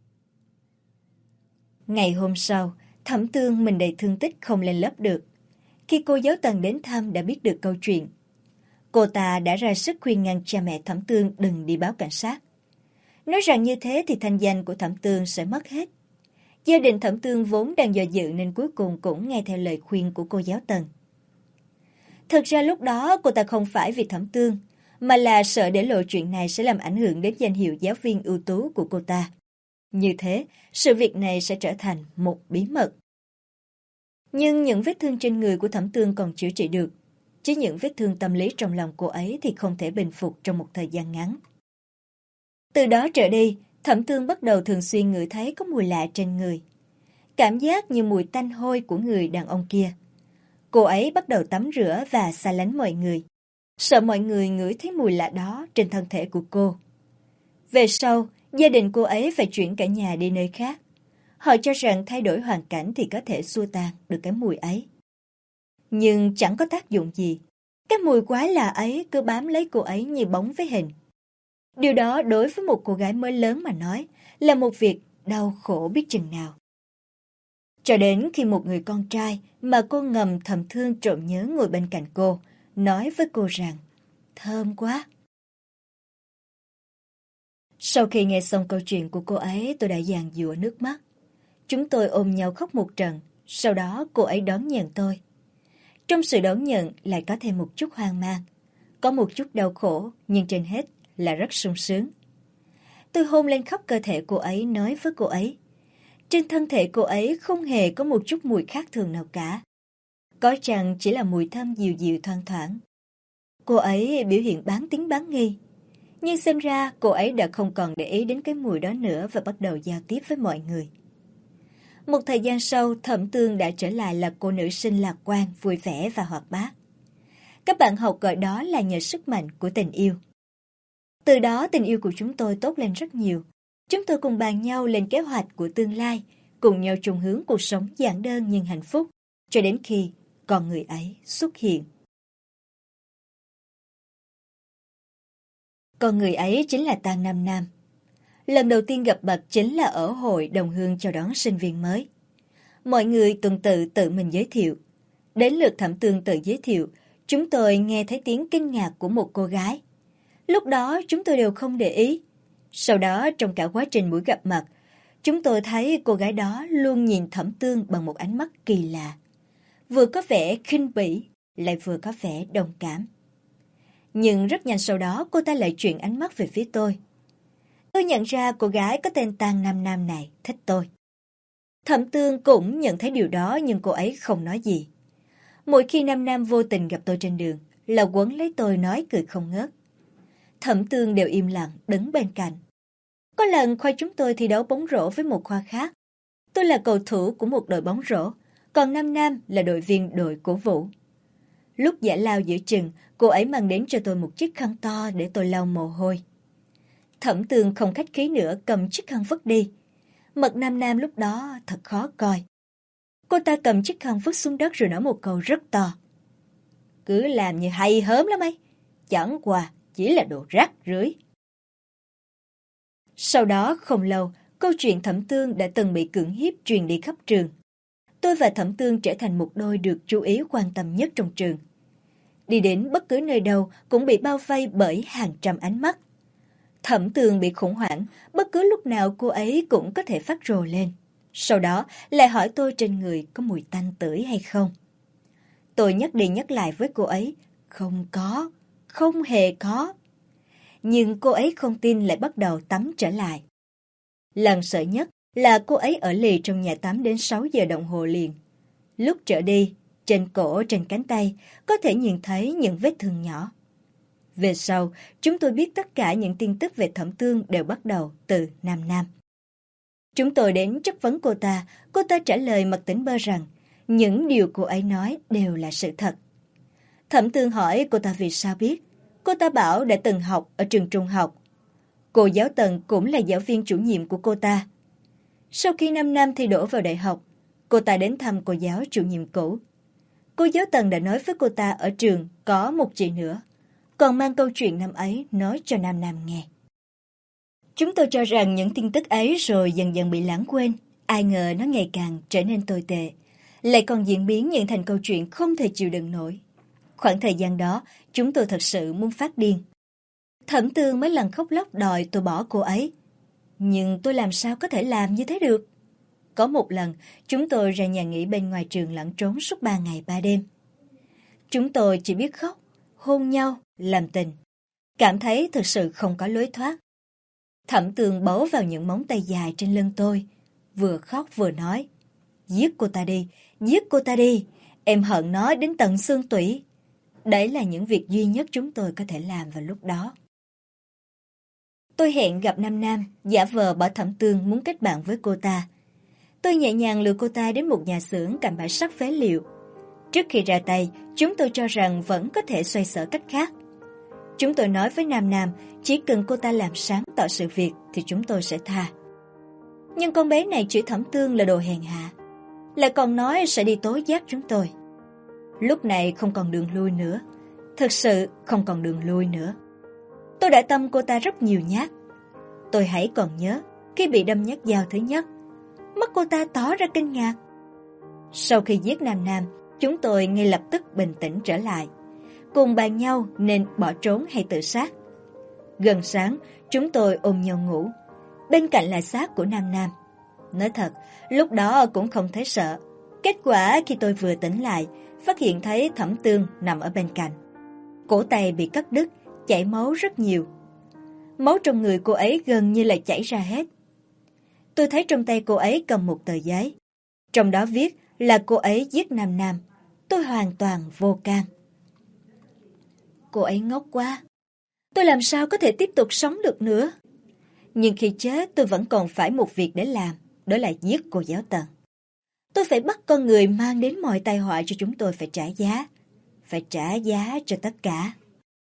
Ngày hôm sau, Thẩm Tường mình đầy thương tích không lên lớp được. Khi cô giáo Tần đến thăm đã biết được câu chuyện. Cô ta đã ra sức khuyên ngăn cha mẹ Thẩm Tường đừng đi báo cảnh sát. Nói rằng như thế thì thanh danh của Thẩm Tường sẽ mất hết. Gia đình Thẩm Tường vốn đang do dự nên cuối cùng cũng nghe theo lời khuyên của cô giáo Tần. Thực ra lúc đó cô ta không phải vì Thẩm Tường, mà là sợ để lộ chuyện này sẽ làm ảnh hưởng đến danh hiệu giáo viên ưu tú của cô ta. Như thế, sự việc này sẽ trở thành một bí mật. Nhưng những vết thương trên người của Thẩm Tường còn chữa trị được, chứ những vết thương tâm lý trong lòng cô ấy thì không thể bình phục trong một thời gian ngắn. Từ đó trở đi, Thẩm Tường bắt đầu thường xuyên ngửi thấy có mùi lạ trên người. Cảm giác như mùi tanh hôi của người đàn ông kia. Cô ấy bắt đầu tắm rửa và xa lánh mọi người, sợ mọi người ngửi thấy mùi lạ đó trên thân thể của cô. Về sau, gia đình cô ấy phải chuyển cả nhà đi nơi khác. Họ cho rằng thay đổi hoàn cảnh thì có thể xua tan được cái mùi ấy. Nhưng chẳng có tác dụng gì. Cái mùi quái lạ ấy cứ bám lấy cô ấy như bóng với hình. Điều đó đối với một cô gái mới lớn mà nói là một việc đau khổ biết chừng nào. Cho đến khi một người con trai mà cô ngầm thầm thương trộm nhớ ngồi bên cạnh cô, nói với cô rằng, thơm quá. Sau khi nghe xong câu chuyện của cô ấy, tôi đã giàn giụa nước mắt. Chúng tôi ôm nhau khóc một trận, sau đó cô ấy đón nhận tôi. Trong sự đón nhận lại có thêm một chút hoang mang, có một chút đau khổ, nhưng trên hết là rất sung sướng. Tôi hôn lên khắp cơ thể cô ấy, nói với cô ấy. Trên thân thể cô ấy không hề có một chút mùi khác thường nào cả. Có chăng chỉ là mùi thơm dịu dịu thoang thoảng. Cô ấy biểu hiện bán tín bán nghi. Nhưng xem ra cô ấy đã không còn để ý đến cái mùi đó nữa và bắt đầu giao tiếp với mọi người. Một thời gian sau, Thẩm Tường đã trở lại là cô nữ sinh lạc quan, vui vẻ và hoạt bát. Các bạn học gọi đó là nhờ sức mạnh của tình yêu. Từ đó tình yêu của chúng tôi tốt lên rất nhiều. Chúng tôi cùng bàn nhau lên kế hoạch của tương lai, cùng nhau chung hướng cuộc sống giản đơn nhưng hạnh phúc, cho đến khi con người ấy xuất hiện. Con người ấy chính là Tang Nam Nam. Lần đầu tiên gặp mặt chính là ở hội đồng hương chào đón sinh viên mới. Mọi người tuần tự tự mình giới thiệu. Đến lượt Thẩm Tường tự giới thiệu, chúng tôi nghe thấy tiếng kinh ngạc của một cô gái. Lúc đó chúng tôi đều không để ý. Sau đó trong cả quá trình buổi gặp mặt, chúng tôi thấy cô gái đó luôn nhìn Thẩm Tường bằng một ánh mắt kỳ lạ. Vừa có vẻ khinh bỉ, lại vừa có vẻ đồng cảm. Nhưng rất nhanh sau đó cô ta lại chuyển ánh mắt về phía tôi. Tôi nhận ra cô gái có tên Tang Nam Nam này thích tôi. Thẩm Tường cũng nhận thấy điều đó nhưng cô ấy không nói gì. Mỗi khi Nam Nam vô tình gặp tôi trên đường là quấn lấy tôi nói cười không ngớt. Thẩm Tường đều im lặng đứng bên cạnh. Có lần khoa chúng tôi thi đấu bóng rổ với một khoa khác. Tôi là cầu thủ của một đội bóng rổ, còn Nam Nam là đội viên đội cổ vũ. Lúc giải lao giữa chừng, cô ấy mang đến cho tôi một chiếc khăn to để tôi lau mồ hôi. Thẩm Tường không khách khí nữa cầm chiếc khăn vứt đi. Mặt Nam Nam lúc đó thật khó coi. Cô ta cầm chiếc khăn vứt xuống đất rồi nói một câu rất to. Cứ làm như hay hớm lắm ấy. Chẳng qua chỉ là đồ rác rưởi. Sau đó không lâu, câu chuyện Thẩm Tường đã từng bị cưỡng hiếp truyền đi khắp trường. Tôi và Thẩm Tường trở thành một đôi được chú ý quan tâm nhất trong trường. Đi đến bất cứ nơi đâu cũng bị bao vây bởi hàng trăm ánh mắt. Thẩm Tường bị khủng hoảng, bất cứ lúc nào cô ấy cũng có thể phát rồ lên. Sau đó lại hỏi tôi trên người có mùi tanh tưởi hay không. Tôi nhắc đi nhắc lại với cô ấy, không có, không hề có. Nhưng cô ấy không tin lại bắt đầu tắm trở lại. Lần sợ nhất là cô ấy ở lì trong nhà tắm đến sáu giờ đồng hồ liền. Lúc trở đi, trên cổ, trên cánh tay, có thể nhìn thấy những vết thương nhỏ. Về sau, chúng tôi biết tất cả những tin tức về Thẩm Tường đều bắt đầu từ Nam Nam. Chúng tôi đến chất vấn cô ta, cô ta trả lời mặt tỉnh bơ rằng những điều cô ấy nói đều là sự thật. Thẩm Tường hỏi cô ta vì sao biết. Cô ta bảo đã từng học ở trường trung học. Cô giáo Tần cũng là giáo viên chủ nhiệm của cô ta. Sau khi Nam Nam thi đỗ vào đại học, cô ta đến thăm cô giáo chủ nhiệm cũ. Cô giáo Tần đã nói với cô ta ở trường có một chị nữa, còn mang câu chuyện năm ấy nói cho Nam Nam nghe. Chúng tôi cho rằng những tin tức ấy rồi dần dần bị lãng quên, ai ngờ nó ngày càng trở nên tồi tệ, lại còn diễn biến những thành câu chuyện không thể chịu đựng nổi. Khoảng thời gian đó, chúng tôi thật sự muốn phát điên. Thẩm Tường mấy lần khóc lóc đòi tôi bỏ cô ấy, Nhưng tôi làm sao có thể làm như thế được? Có một lần, chúng tôi ra nhà nghỉ bên ngoài trường lẫn trốn suốt ba ngày ba đêm. Chúng tôi chỉ biết khóc, hôn nhau, làm tình. Cảm thấy thực sự không có lối thoát. Thẩm Tường bấu vào những móng tay dài trên lưng tôi, vừa khóc vừa nói: giết cô ta đi, giết cô ta đi, em hận nó đến tận xương tủy. Đấy là những việc duy nhất chúng tôi có thể làm vào lúc đó. Tôi hẹn gặp Nam Nam, giả vờ bảo Thẩm Tường muốn kết bạn với cô ta. Tôi nhẹ nhàng lừa cô ta đến một nhà xưởng cạnh bãi sắt phế liệu. Trước khi ra tay, chúng tôi cho rằng vẫn có thể xoay sở cách khác. Chúng tôi nói với Nam Nam, chỉ cần cô ta làm sáng tỏ sự việc thì chúng tôi sẽ tha. Nhưng con bé này chửi Thẩm Tường là đồ hèn hạ, lại còn nói sẽ đi tố giác chúng tôi. Lúc này không còn đường lui nữa, thực sự không còn đường lui nữa. Tôi đã tâm cô ta rất nhiều nhát. Tôi hãy còn nhớ, khi bị đâm nhát dao thứ nhất, mắt cô ta tỏ ra kinh ngạc. Sau khi giết Nam Nam, chúng tôi ngay lập tức bình tĩnh trở lại, cùng bàn nhau nên bỏ trốn hay tự sát. Gần sáng, chúng tôi ôm nhau ngủ, bên cạnh là xác của Nam Nam. Nói thật, lúc đó cũng không thấy sợ. Kết quả khi tôi vừa tỉnh lại, phát hiện thấy Thẩm Tường nằm ở bên cạnh. Cổ tay bị cắt đứt, chảy máu rất nhiều. Máu trong người cô ấy gần như là chảy ra hết. Tôi thấy trong tay cô ấy cầm một tờ giấy. Trong đó viết là cô ấy giết Nam Nam. Tôi hoàn toàn vô can. Cô ấy ngốc quá. Tôi làm sao có thể tiếp tục sống được nữa? Nhưng khi chết tôi vẫn còn phải một việc để làm, đó là giết cô giáo Tần. Tôi phải bắt con người mang đến mọi tai họa cho chúng tôi phải trả giá. Phải trả giá cho tất cả.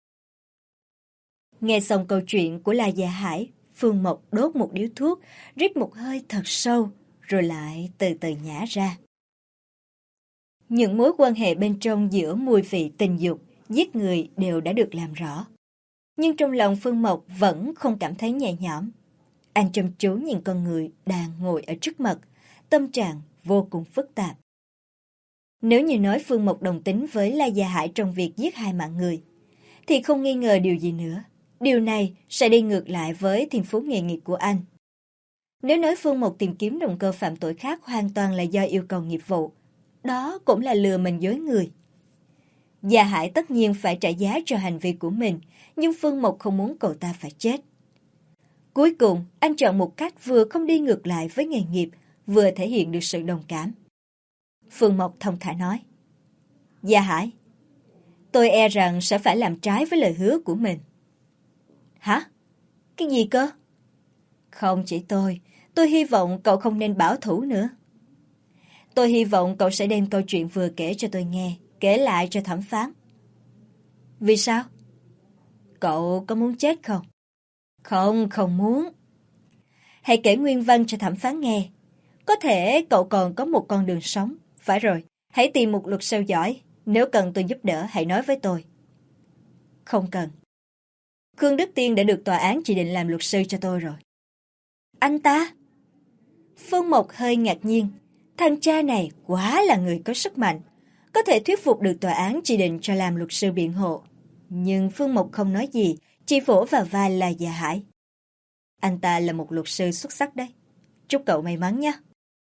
Nghe xong câu chuyện của La Gia Hải, Phương Mộc đốt một điếu thuốc, rít một hơi thật sâu, rồi lại từ từ nhả ra. Những mối quan hệ bên trong giữa mùi vị tình dục, giết người đều đã được làm rõ. Nhưng trong lòng Phương Mộc vẫn không cảm thấy nhẹ nhõm. Anh chăm chú nhìn con người đang ngồi ở trước mặt, tâm trạng vô cùng phức tạp. Nếu như nói Phương Mộc đồng tính với La Gia Hải trong việc giết hai mạng người, thì không nghi ngờ điều gì nữa. Điều này sẽ đi ngược lại với thiên phú nghề nghiệp của anh. Nếu nói Phương Mộc tìm kiếm động cơ phạm tội khác hoàn toàn là do yêu cầu nghiệp vụ, đó cũng là lừa mình dối người. Gia Hải tất nhiên phải trả giá cho hành vi của mình, nhưng Phương Mộc không muốn cậu ta phải chết. Cuối cùng, anh chọn một cách vừa không đi ngược lại với nghề nghiệp, vừa thể hiện được sự đồng cảm. Phương Mộc thông thả nói: Gia Hải, tôi e rằng sẽ phải làm trái với lời hứa của mình. Hả? Cái gì cơ? Không chỉ tôi, tôi hy vọng cậu không nên bảo thủ nữa. Tôi hy vọng cậu sẽ đem câu chuyện vừa kể cho tôi nghe, kể lại cho thẩm phán. Vì sao? Cậu có muốn chết không? Không, không muốn. Hãy kể nguyên văn cho thẩm phán nghe. Có thể cậu còn có một con đường sống. Phải rồi, hãy tìm một luật sư giỏi. Nếu cần tôi giúp đỡ, hãy nói với tôi. Không cần. Khương Đức Tiên đã được tòa án chỉ định làm luật sư cho tôi rồi. Anh ta? Phương Mộc hơi ngạc nhiên. Thằng cha này quá là người có sức mạnh, có thể thuyết phục được tòa án chỉ định cho làm luật sư biện hộ. Nhưng Phương Mộc không nói gì, chỉ vỗ vào vai La Gia Hải. Anh ta là một luật sư xuất sắc đấy. Chúc cậu may mắn nhé.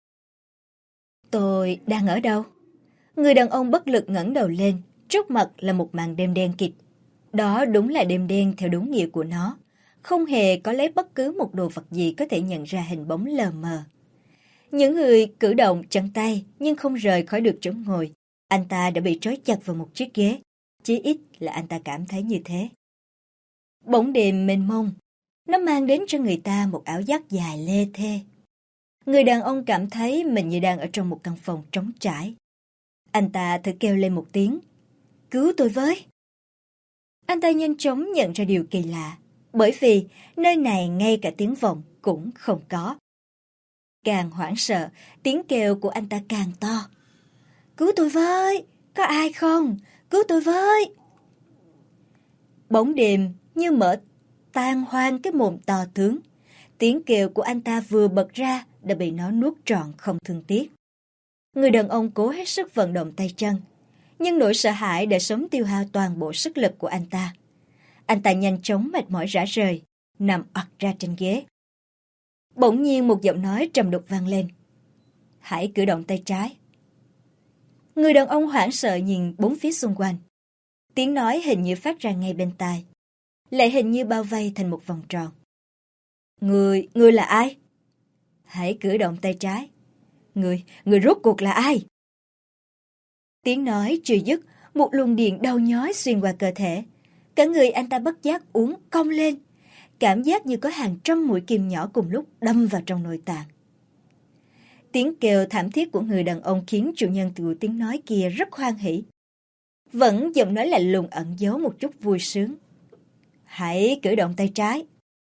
Tôi đang ở đâu? Người đàn ông bất lực ngẩng đầu lên, trước mặt là một màn đêm đen kịt. Đó đúng là đêm đen theo đúng nghĩa của nó. Không hề có lấy bất cứ một đồ vật gì có thể nhận ra hình bóng lờ mờ. Những người cử động chân tay nhưng không rời khỏi được chỗ ngồi. Anh ta đã bị trói chặt vào một chiếc ghế. Chí ít là anh ta cảm thấy như thế. Bóng đêm mênh mông, nó mang đến cho người ta một ảo giác dài lê thê. Người đàn ông cảm thấy mình như đang ở trong một căn phòng trống trải. Anh ta thử kêu lên một tiếng: Cứu tôi với! Anh ta nhanh chóng nhận ra điều kỳ lạ, bởi vì nơi này ngay cả tiếng vọng cũng không có. Càng hoảng sợ, tiếng kêu của anh ta càng to. Cứu tôi với! Có ai không? Cứu tôi với! Bóng đêm như mở tan hoang cái mồm to tướng. Tiếng kêu của anh ta vừa bật ra đã bị nó nuốt trọn không thương tiếc. Người đàn ông cố hết sức vận động tay chân, nhưng nỗi sợ hãi đã sớm tiêu hao toàn bộ sức lực của anh ta. Anh ta nhanh chóng mệt mỏi rã rời, nằm ặt ra trên ghế. Bỗng nhiên một giọng nói trầm đục vang lên. Hãy cử động tay trái. Người đàn ông hoảng sợ nhìn bốn phía xung quanh. Tiếng nói hình như phát ra ngay bên tai, lại hình như bao vây thành một vòng tròn. Người, người là ai? Hãy cử động tay trái. Người, người rốt cuộc là ai? Tiếng nói chưa dứt, một luồng điện đau nhói xuyên qua cơ thể. Cả người anh ta bất giác uốn cong lên, cảm giác như có hàng trăm mũi kim nhỏ cùng lúc đâm vào trong nội tạng. Tiếng kêu thảm thiết của người đàn ông khiến chủ nhân của tiếng nói kia rất hoan hỉ. Vẫn giọng nói lạnh lùng ẩn giấu một chút vui sướng. Hãy cử động tay trái.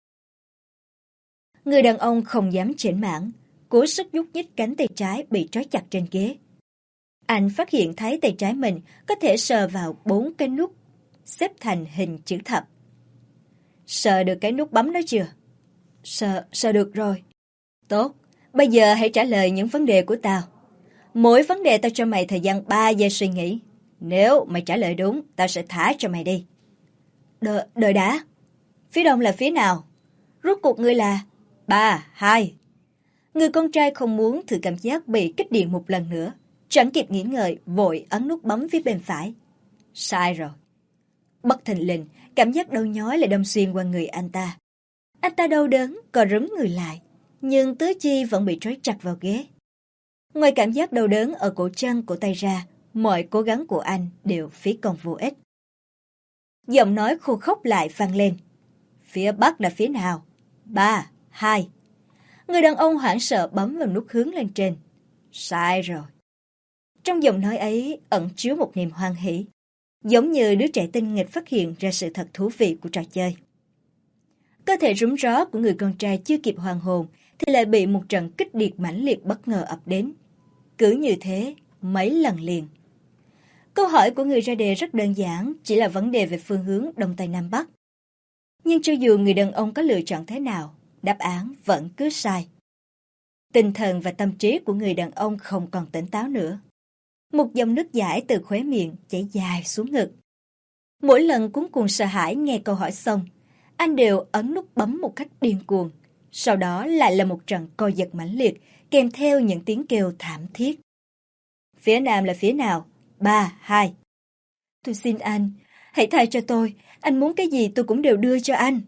Người đàn ông không dám chểnh mảng, cố sức nhúc nhích cánh tay trái bị trói chặt trên ghế. Anh phát hiện thấy tay trái mình có thể sờ vào bốn cái nút, xếp thành hình chữ thập. Sờ được cái nút bấm đó chưa? Sờ, sờ được rồi. Tốt, bây giờ hãy trả lời những vấn đề của tao. Mỗi vấn đề tao cho mày thời gian ba giây suy nghĩ. Nếu mày trả lời đúng, tao sẽ thả cho mày đi. Đợi, đợi đã. Phía đông là phía nào? Rốt cuộc ngươi là... Ba, hai. Người con trai không muốn thử cảm giác bị kích điện một lần nữa. Chẳng kịp nghĩ ngợi, vội ấn nút bấm phía bên phải. Sai rồi. Bất thình lình, cảm giác đau nhói lại đâm xuyên qua người anh ta. Anh ta đau đớn, co rúm người lại, nhưng tứ chi vẫn bị trói chặt vào ghế. Ngoài cảm giác đau đớn ở cổ chân, cổ tay ra, mọi cố gắng của anh đều phí công vô ích. Giọng nói khô khốc lại vang lên. Phía bắc là phía nào? Ba, hai. Người đàn ông hoảng sợ bấm vào nút hướng lên trên. Sai rồi. Trong giọng nói ấy ẩn chứa một niềm hoan hỉ, giống như đứa trẻ tinh nghịch phát hiện ra sự thật thú vị của trò chơi. Cơ thể rúm ró của người con trai chưa kịp hoàn hồn thì lại bị một trận kích điệt mãnh liệt bất ngờ ập đến. Cứ như thế, mấy lần liền. Câu hỏi của người ra đề rất đơn giản, chỉ là vấn đề về phương hướng Đông Tây Nam Bắc. Nhưng cho dù người đàn ông có lựa chọn thế nào, đáp án vẫn cứ sai. Tinh thần và tâm trí của người đàn ông không còn tỉnh táo nữa. Một dòng nước dãi từ khóe miệng chảy dài xuống ngực. Mỗi lần cuống cuồng sợ hãi nghe câu hỏi xong, anh đều ấn nút bấm một cách điên cuồng. Sau đó lại là một trận co giật mãnh liệt, kèm theo những tiếng kêu thảm thiết. Phía nam là phía nào? Ba, hai. Tôi xin anh, hãy tha cho tôi. Anh muốn cái gì tôi cũng đều đưa cho anh.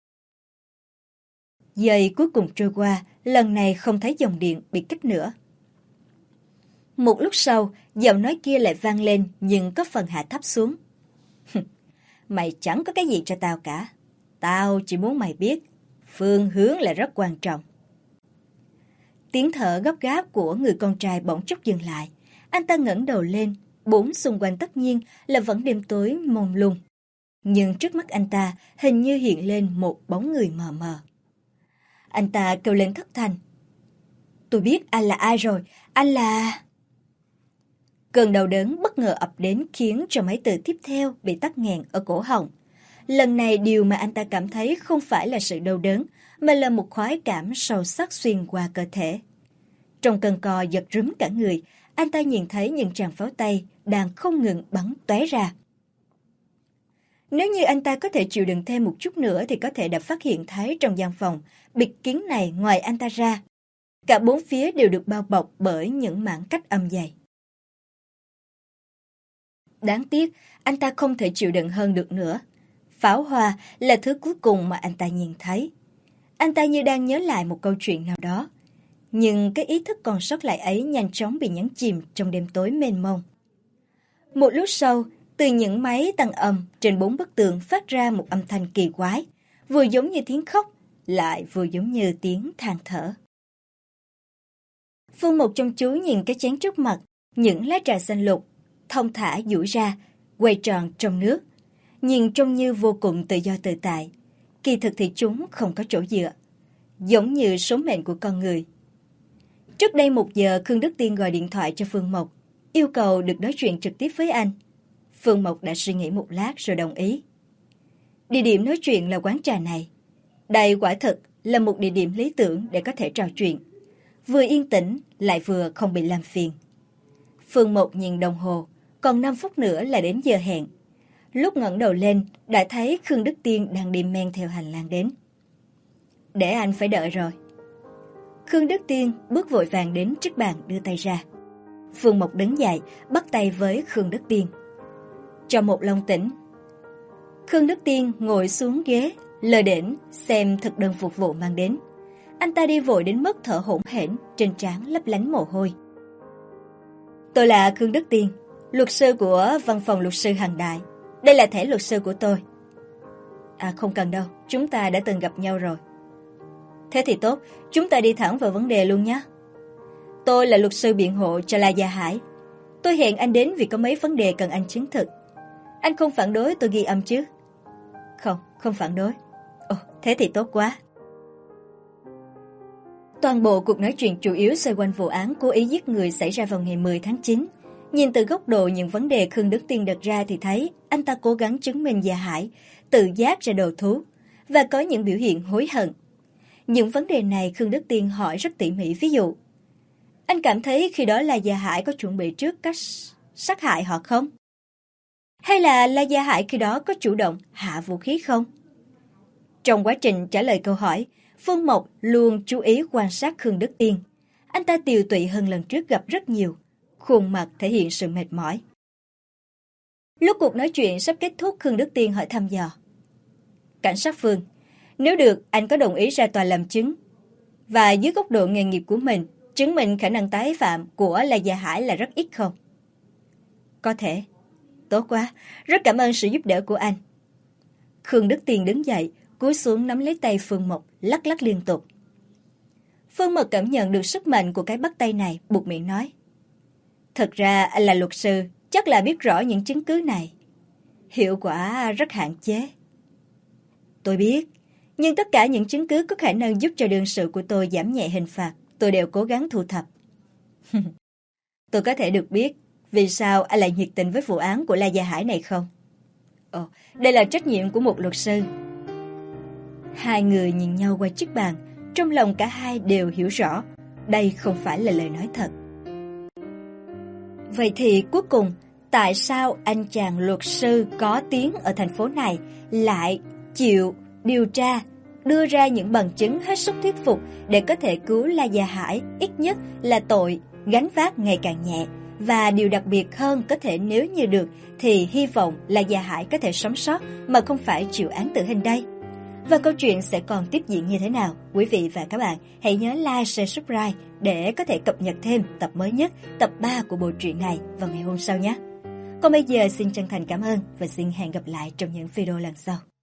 Giây cuối cùng trôi qua, lần này không thấy dòng điện bị cắt nữa. Một lúc sau, giọng nói kia lại vang lên nhưng có phần hạ thấp xuống. Mày chẳng có cái gì cho tao cả. Tao chỉ muốn mày biết, phương hướng là rất quan trọng. Tiếng thở gấp gáp của người con trai bỗng chốc dừng lại. Anh ta ngẩng đầu lên, bốn xung quanh tất nhiên là vẫn đêm tối mông lung. Nhưng trước mắt anh ta hình như hiện lên một bóng người mờ mờ. Anh ta kêu lên thất thanh. Tôi biết anh là ai rồi, anh là... Cơn đau đớn bất ngờ ập đến khiến cho mấy từ tiếp theo bị tắc nghẹn ở cổ họng. Lần này điều mà anh ta cảm thấy không phải là sự đau đớn, mà là một khoái cảm sâu sắc xuyên qua cơ thể. Trong cơn co giật rúm cả người, anh ta nhìn thấy những tràng pháo tay đang không ngừng bắn tóe ra. Nếu như anh ta có thể chịu đựng thêm một chút nữa thì có thể đã phát hiện thấy trong gian phòng bịt kín này ngoài anh ta ra. Cả bốn phía đều được bao bọc bởi những mảng cách âm dày. Đáng tiếc, anh ta không thể chịu đựng hơn được nữa. Pháo hoa là thứ cuối cùng mà anh ta nhìn thấy. Anh ta như đang nhớ lại một câu chuyện nào đó. Nhưng cái ý thức còn sót lại ấy nhanh chóng bị nhấn chìm trong đêm tối mênh mông. Một lúc sau, từ những máy tăng âm trên bốn bức tường phát ra một âm thanh kỳ quái, vừa giống như tiếng khóc, lại vừa giống như tiếng than thở. Phương Mộc chăm chú nhìn cái chén trước mặt, những lá trà xanh lục, thong thả duỗi ra, quay tròn trong nước, nhìn trông như vô cùng tự do tự tại. Kỳ thực thì chúng không có chỗ dựa, giống như số mệnh của con người. Trước đây một giờ, Khương Đức Tiên gọi điện thoại cho Phương Mộc, yêu cầu được nói chuyện trực tiếp với anh. Phương Mộc đã suy nghĩ một lát rồi đồng ý. Địa điểm nói chuyện là quán trà này. Đây quả thực là một địa điểm lý tưởng để có thể trò chuyện. Vừa yên tĩnh, lại vừa không bị làm phiền. Phương Mộc nhìn đồng hồ, còn năm phút nữa là đến giờ hẹn. Lúc ngẩng đầu lên, đã thấy Khương Đức Tiên đang đi men theo hành lang đến. Để anh phải đợi rồi. Khương Đức Tiên bước vội vàng đến trước bàn đưa tay ra. Phương Mộc đứng dậy, bắt tay với Khương Đức Tiên. Cho một long tỉnh. Khương Đức Tiên ngồi xuống ghế, lơ đễnh xem thực đơn phục vụ mang đến. Anh ta đi vội đến mức thở hổn hển, trên trán lấp lánh mồ hôi. Tôi là Khương Đức Tiên, luật sư của văn phòng luật sư Hằng Đại. Đây là thẻ luật sư của tôi. À không cần đâu, chúng ta đã từng gặp nhau rồi. Thế thì tốt, chúng ta đi thẳng vào vấn đề luôn nhé. Tôi là luật sư biện hộ cho La Gia Hải. Tôi hẹn anh đến vì có mấy vấn đề cần anh chứng thực. Anh không phản đối tôi ghi âm chứ? Không, không phản đối. Ồ, thế thì tốt quá. Toàn bộ cuộc nói chuyện chủ yếu xoay quanh vụ án cố ý giết người xảy ra vào ngày mười tháng chín. Nhìn từ góc độ những vấn đề Khương Đức Tiên đặt ra thì thấy anh ta cố gắng chứng minh Gia Hải tự giác ra đầu thú và có những biểu hiện hối hận. Những vấn đề này Khương Đức Tiên hỏi rất tỉ mỉ, ví dụ anh cảm thấy khi đó La Gia Hải có chuẩn bị trước cách sát hại họ không? Hay là La Gia Hải khi đó có chủ động hạ vũ khí không? Trong quá trình trả lời câu hỏi, Phương Mộc luôn chú ý quan sát Khương Đức Tiên. Anh ta tiều tụy hơn lần trước gặp rất nhiều, khuôn mặt thể hiện sự mệt mỏi. Lúc cuộc nói chuyện sắp kết thúc, Khương Đức Tiên hỏi thăm dò. Cảnh sát Phương, nếu được anh có đồng ý ra tòa làm chứng và dưới góc độ nghề nghiệp của mình chứng minh khả năng tái phạm của La Gia Hải là rất ít không? Có thể. Tốt quá, rất cảm ơn sự giúp đỡ của anh. Khương Đức Tiên đứng dậy, cúi xuống nắm lấy tay Phương Mộc, lắc lắc liên tục. Phương Mộc cảm nhận được sức mạnh của cái bắt tay này, buột miệng nói. Thật ra anh là luật sư, chắc là biết rõ những chứng cứ này. Hiệu quả rất hạn chế. Tôi biết, nhưng tất cả những chứng cứ có khả năng giúp cho đương sự của tôi giảm nhẹ hình phạt, tôi đều cố gắng thu thập. Tôi có thể được biết vì sao anh lại nhiệt tình với vụ án của La Gia Hải này không? Ồ, đây là trách nhiệm của một luật sư. Hai người nhìn nhau qua chiếc bàn, trong lòng cả hai đều hiểu rõ, đây không phải là lời nói thật. Vậy thì cuối cùng, tại sao anh chàng luật sư có tiếng ở thành phố này lại chịu điều tra, đưa ra những bằng chứng hết sức thuyết phục để có thể cứu La Gia Hải, ít nhất là tội gánh vác ngày càng nhẹ. Và điều đặc biệt hơn có thể nếu như được thì hy vọng La Gia Hải có thể sống sót mà không phải chịu án tử hình đây. Và câu chuyện sẽ còn tiếp diễn như thế nào? Quý vị và các bạn hãy nhớ like, share, subscribe để có thể cập nhật thêm tập mới nhất, tập ba của bộ truyện này vào ngày hôm sau nhé. Còn bây giờ xin chân thành cảm ơn và xin hẹn gặp lại trong những video lần sau.